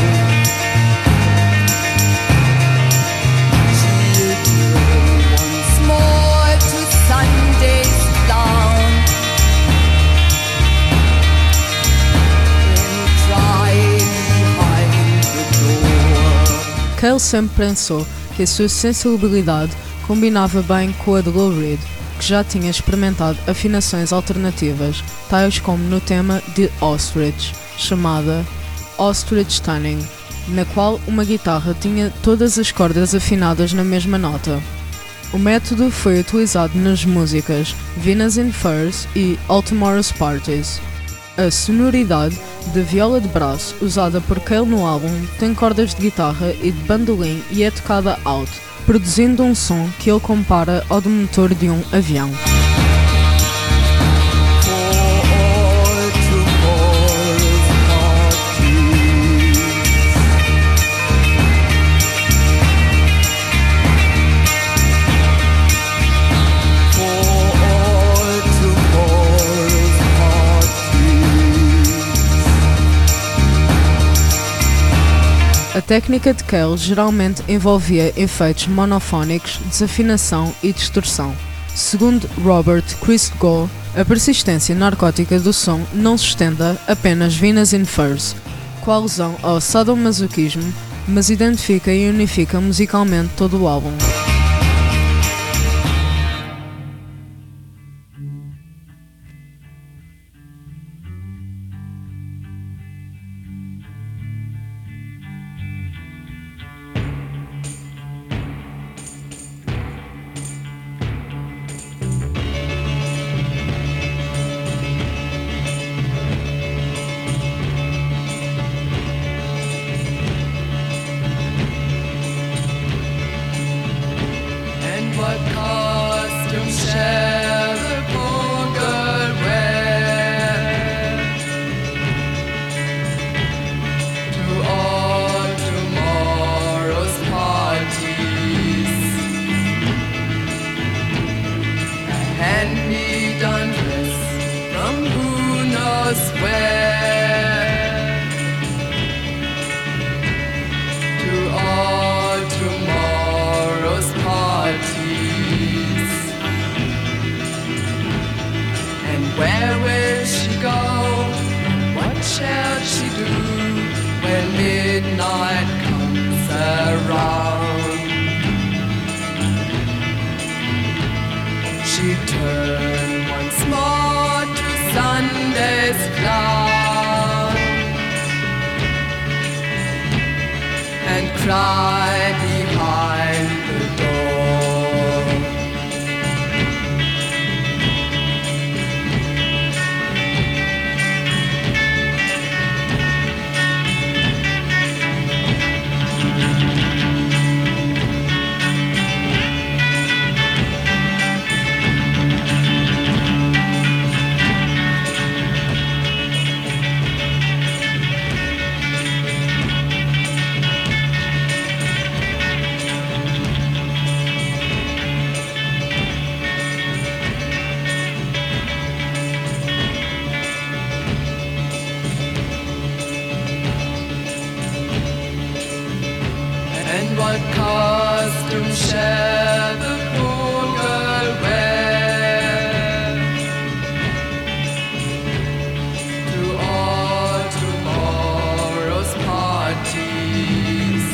She'll turn once more to Sunday's clown. Then cry behind the door. Cale sempre pensou que a sua sensibilidade combinava bem com a de Lou Reed, que já tinha experimentado afinações alternativas, tais como no tema de Ostrich, chamada Ostrich Tuning, na qual uma guitarra tinha todas as cordas afinadas na mesma nota. O método foi utilizado nas músicas Venus in Furs e All Tomorrow's Parties. A sonoridade de viola de braço usada por Cale no álbum tem cordas de guitarra e de bandolim e é tocada alto, produzindo um som que ele compara ao do motor de um avião. A técnica de Cale geralmente envolvia efeitos monofónicos, desafinação e distorção. Segundo Robert Christgau, a persistência narcótica do som não sustenta apenas Venus in Furs, com alusão ao sadomasoquismo, mas identifica e unifica musicalmente todo o álbum. What costume shall the poor girl wear to all tomorrow's parties? A hand-me-down dress from who knows where to all tomorrow's parties. Where will she go? And what shall she do when midnight comes around? She turned once more to Sunday's clown and cried behind the door. And what costume shall the poor girl wear to all tomorrow's parties?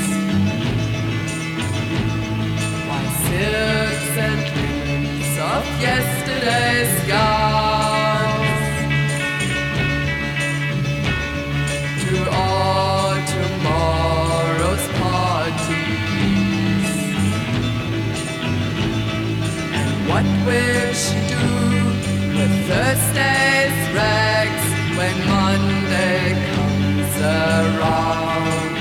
Why, silks and linens of yesterday's gowns to all tomorrow's parties. And what will she do with Thursday's rags when Monday comes around?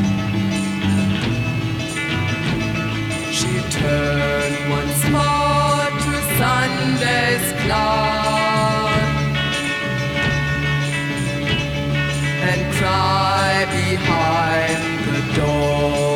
She turned once more to Sunday's clown and cry behind the door.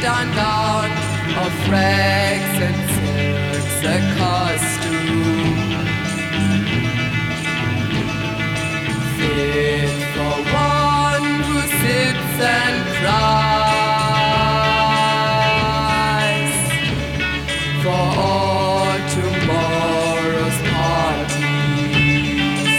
and gown of rags and silks, a costume fit for one who sits and cries for all tomorrow's parties.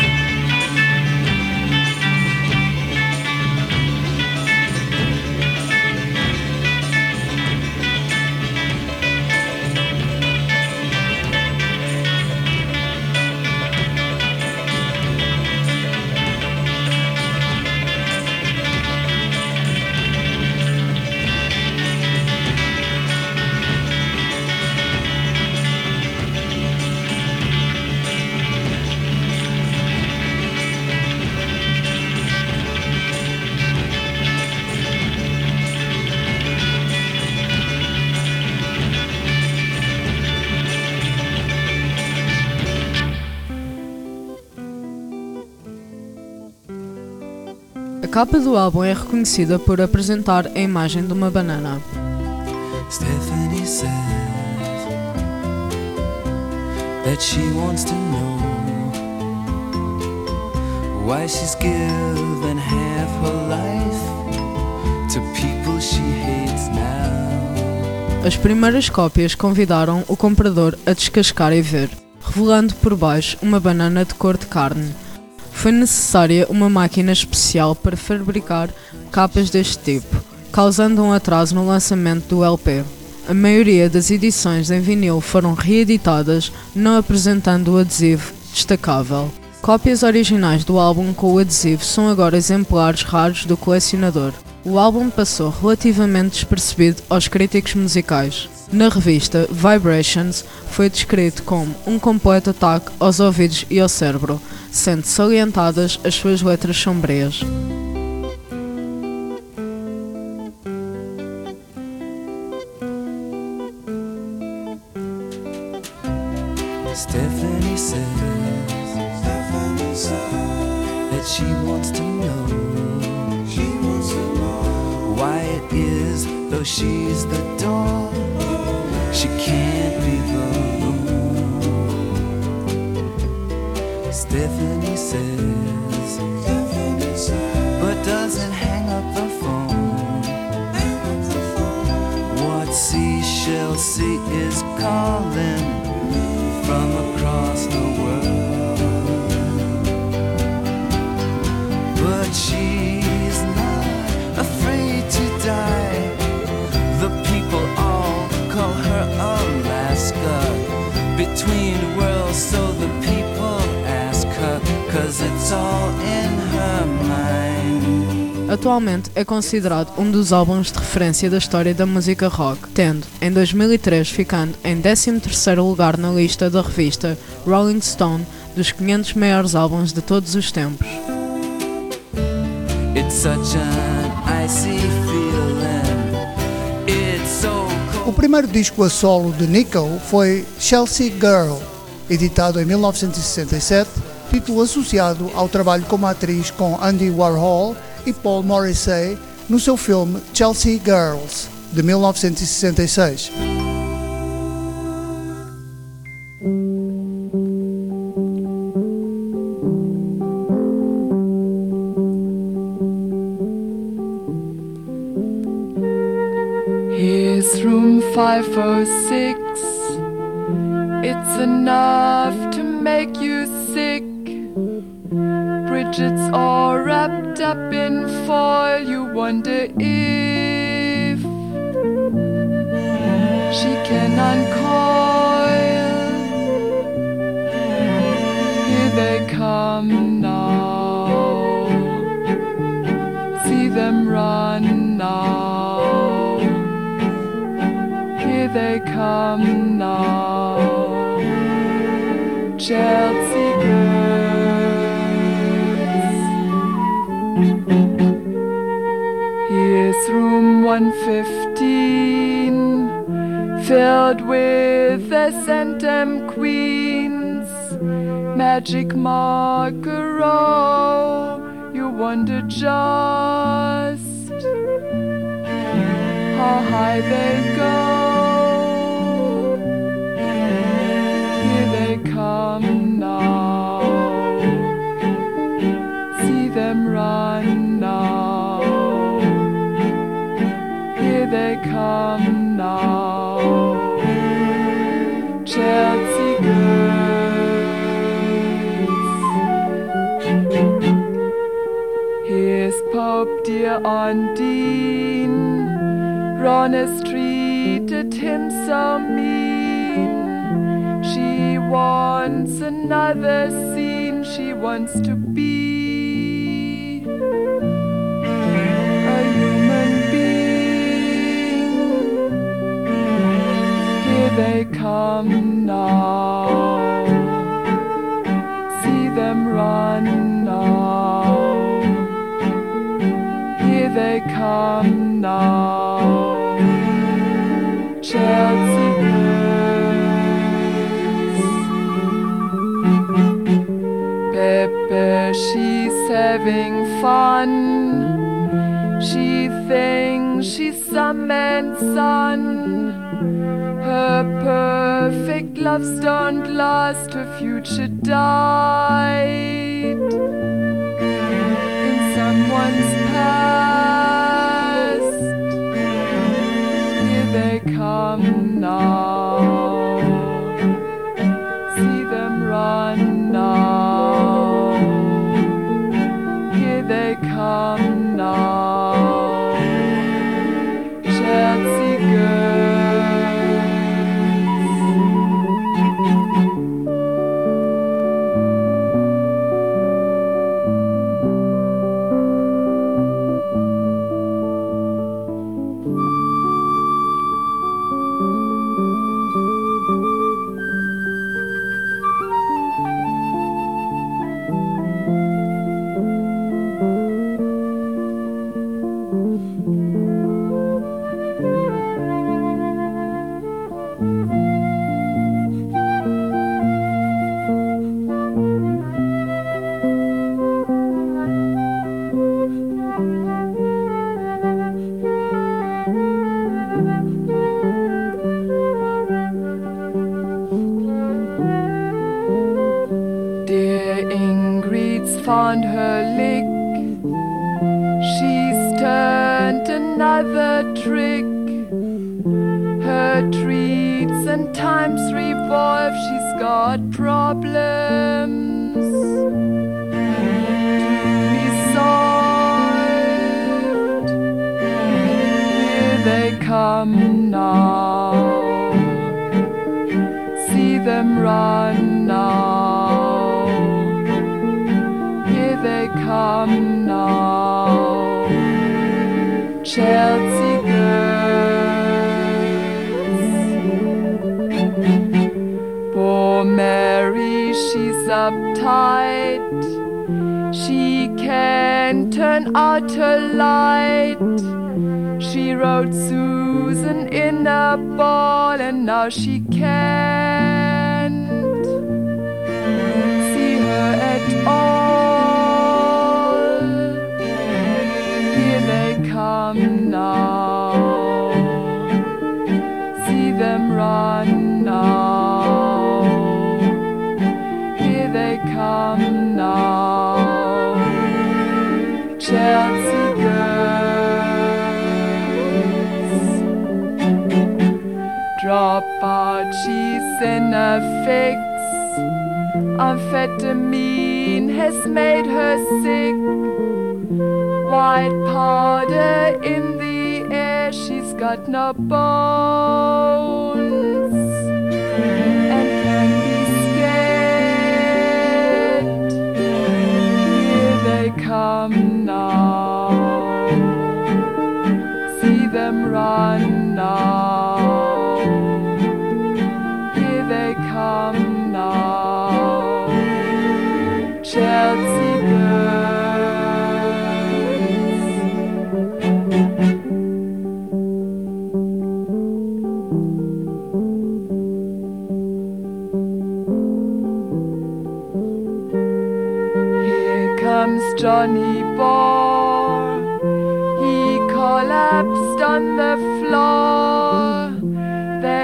A capa do álbum é reconhecida por apresentar a imagem de uma banana. Stephanie says that she wants to know why she's given half her life to people she hates now. As primeiras cópias convidaram o comprador a descascar e ver, revelando por baixo uma banana de cor de carne. Foi necessária uma máquina especial para fabricar capas deste tipo, causando um atraso no lançamento do L P. A maioria das edições em vinil foram reeditadas, não apresentando o adesivo destacável. Cópias originais do álbum com o adesivo são agora exemplares raros do colecionador. O álbum passou relativamente despercebido aos críticos musicais. Na revista Vibrations, foi descrito como um completo ataque aos ouvidos e ao cérebro, sendo salientadas as suas letras sombrias. Stephanie says that she wants to know why it is, though she's the door, she can't be the room. Stephanie says, but doesn't hang up the phone. What seashell sea is calling from across the world? But she's not afraid to die. The people all call her Alaska, between worlds, so the people ask her, 'cause it's all in her mind. Atualmente é considerado um dos álbuns de referência da história da música rock, tendo, em dois mil e três, ficando em décimo terceiro lugar na lista da revista Rolling Stone dos quinhentos maiores álbuns de todos os tempos. It's such an icy feeling. It's so cold. O primeiro disco a solo de Nico foi Chelsea Girl, editado em mil novecentos e sessenta e sete, título associado ao trabalho como atriz com Andy Warhol e Paul Morrissey no seu filme Chelsea Girls, de mil novecentos e sessenta e seis. Here's room five oh six. It's enough to make you sick. Bridget's all wrapped up in foil. You wonder if she can uncoil. Here they come now. See them run now. Here they come now. Chelsea girls. Here's room one fifteen, filled with the Centum Queens. Magic Margaro, you wonder just how high by they go. Here they come now. See them run now. Here they come now. Chelsea girls. Here's Pope dear Undine. Ronna treated him so mean. She wants another scene. She wants to be a human being. Here they come now. See them run now. Here they come now. Chelsea girls. Pepe, she's having fun. She thinks she's some man's son. Her perfect loves don't last. Her future died in someone's past. Here they come now. See them run now. Here they come now. Chelsea found her lick. She's turned another trick. Her treats and times revolve. She's got problems to be solved. Here they come now. See them run now. They come now. Chelsea girls. Poor Mary, she's uptight. She can't turn out her light. She wrote Susan in a ball, and now she can't see her at all. Come now. See them run now. Here they come now. Chelsea girls. Drop out, she's in a fix. Amphetamine has made her sick. White powder in the air, she's got no bones and can be scared. Here they come now. See them run now. Here they come now. Chelsea girls. Comes Johnny Ball. He collapsed on the floor.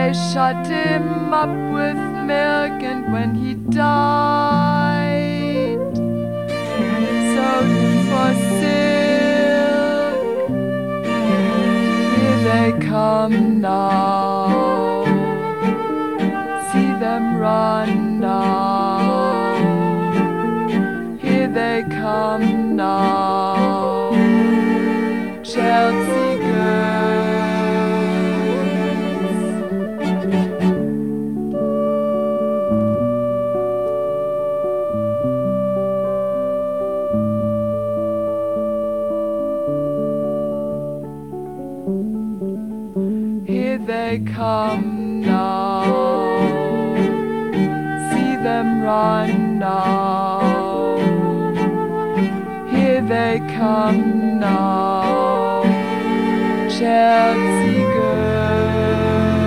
They shut him up with milk, and when he died, sewed him for silk. Here they come now, see them run now. Here they come now, Chelsea girls. Here they come now, see them run now. Here they come now, Chelsea girls.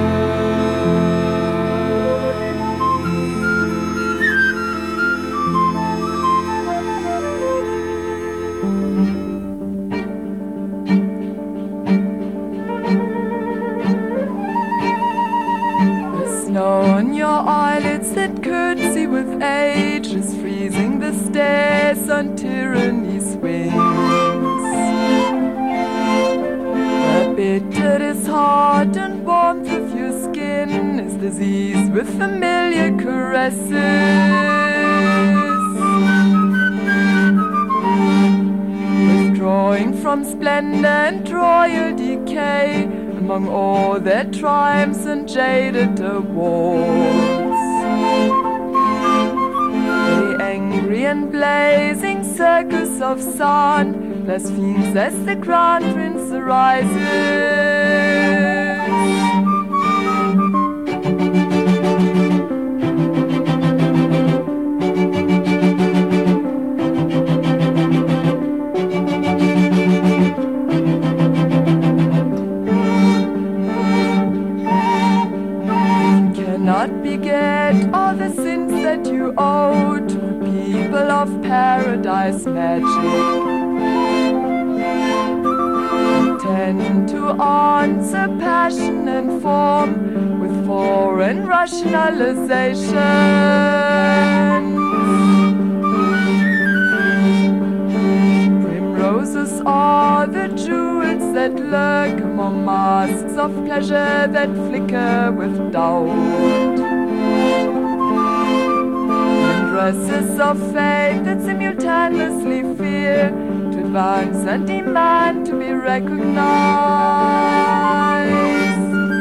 Snow on your eyelids that curtsy with age is freezing the stairs on tyranny's wings. The bitterness heart and warmth of your skin is disease with familiar caresses. Withdrawing from splendor and royal decay, among all their triumphs and jaded awards, the angry and blazing circus of sun blasphemes as the crown prince arises. Cannot beget all the sins that you owe to the people of paradise magic. Tend to answer passion and form with foreign rationalizations. Primroses are the jewels that lurk among masks of pleasure that flicker with doubt. And dresses of fate that simultaneously fear to advance and demand to be recognized.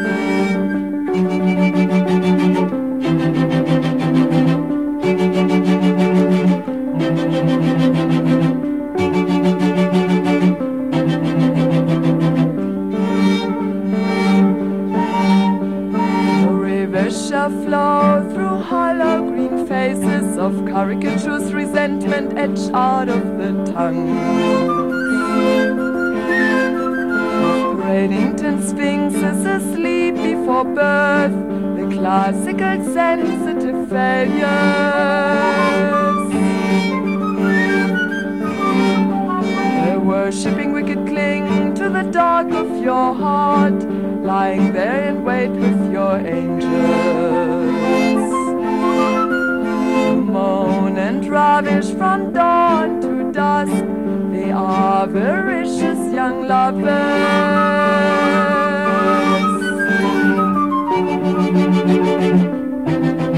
Shall flow through hollow green faces of caricatures, resentment etched out of the tongue. Bradenton Sphinx is asleep before birth, the classical sensitive failures. The worshipping wicked cling to the dark of your heart, lying there in wait with your angels. Moan and ravish from dawn to dusk, the avaricious young lovers.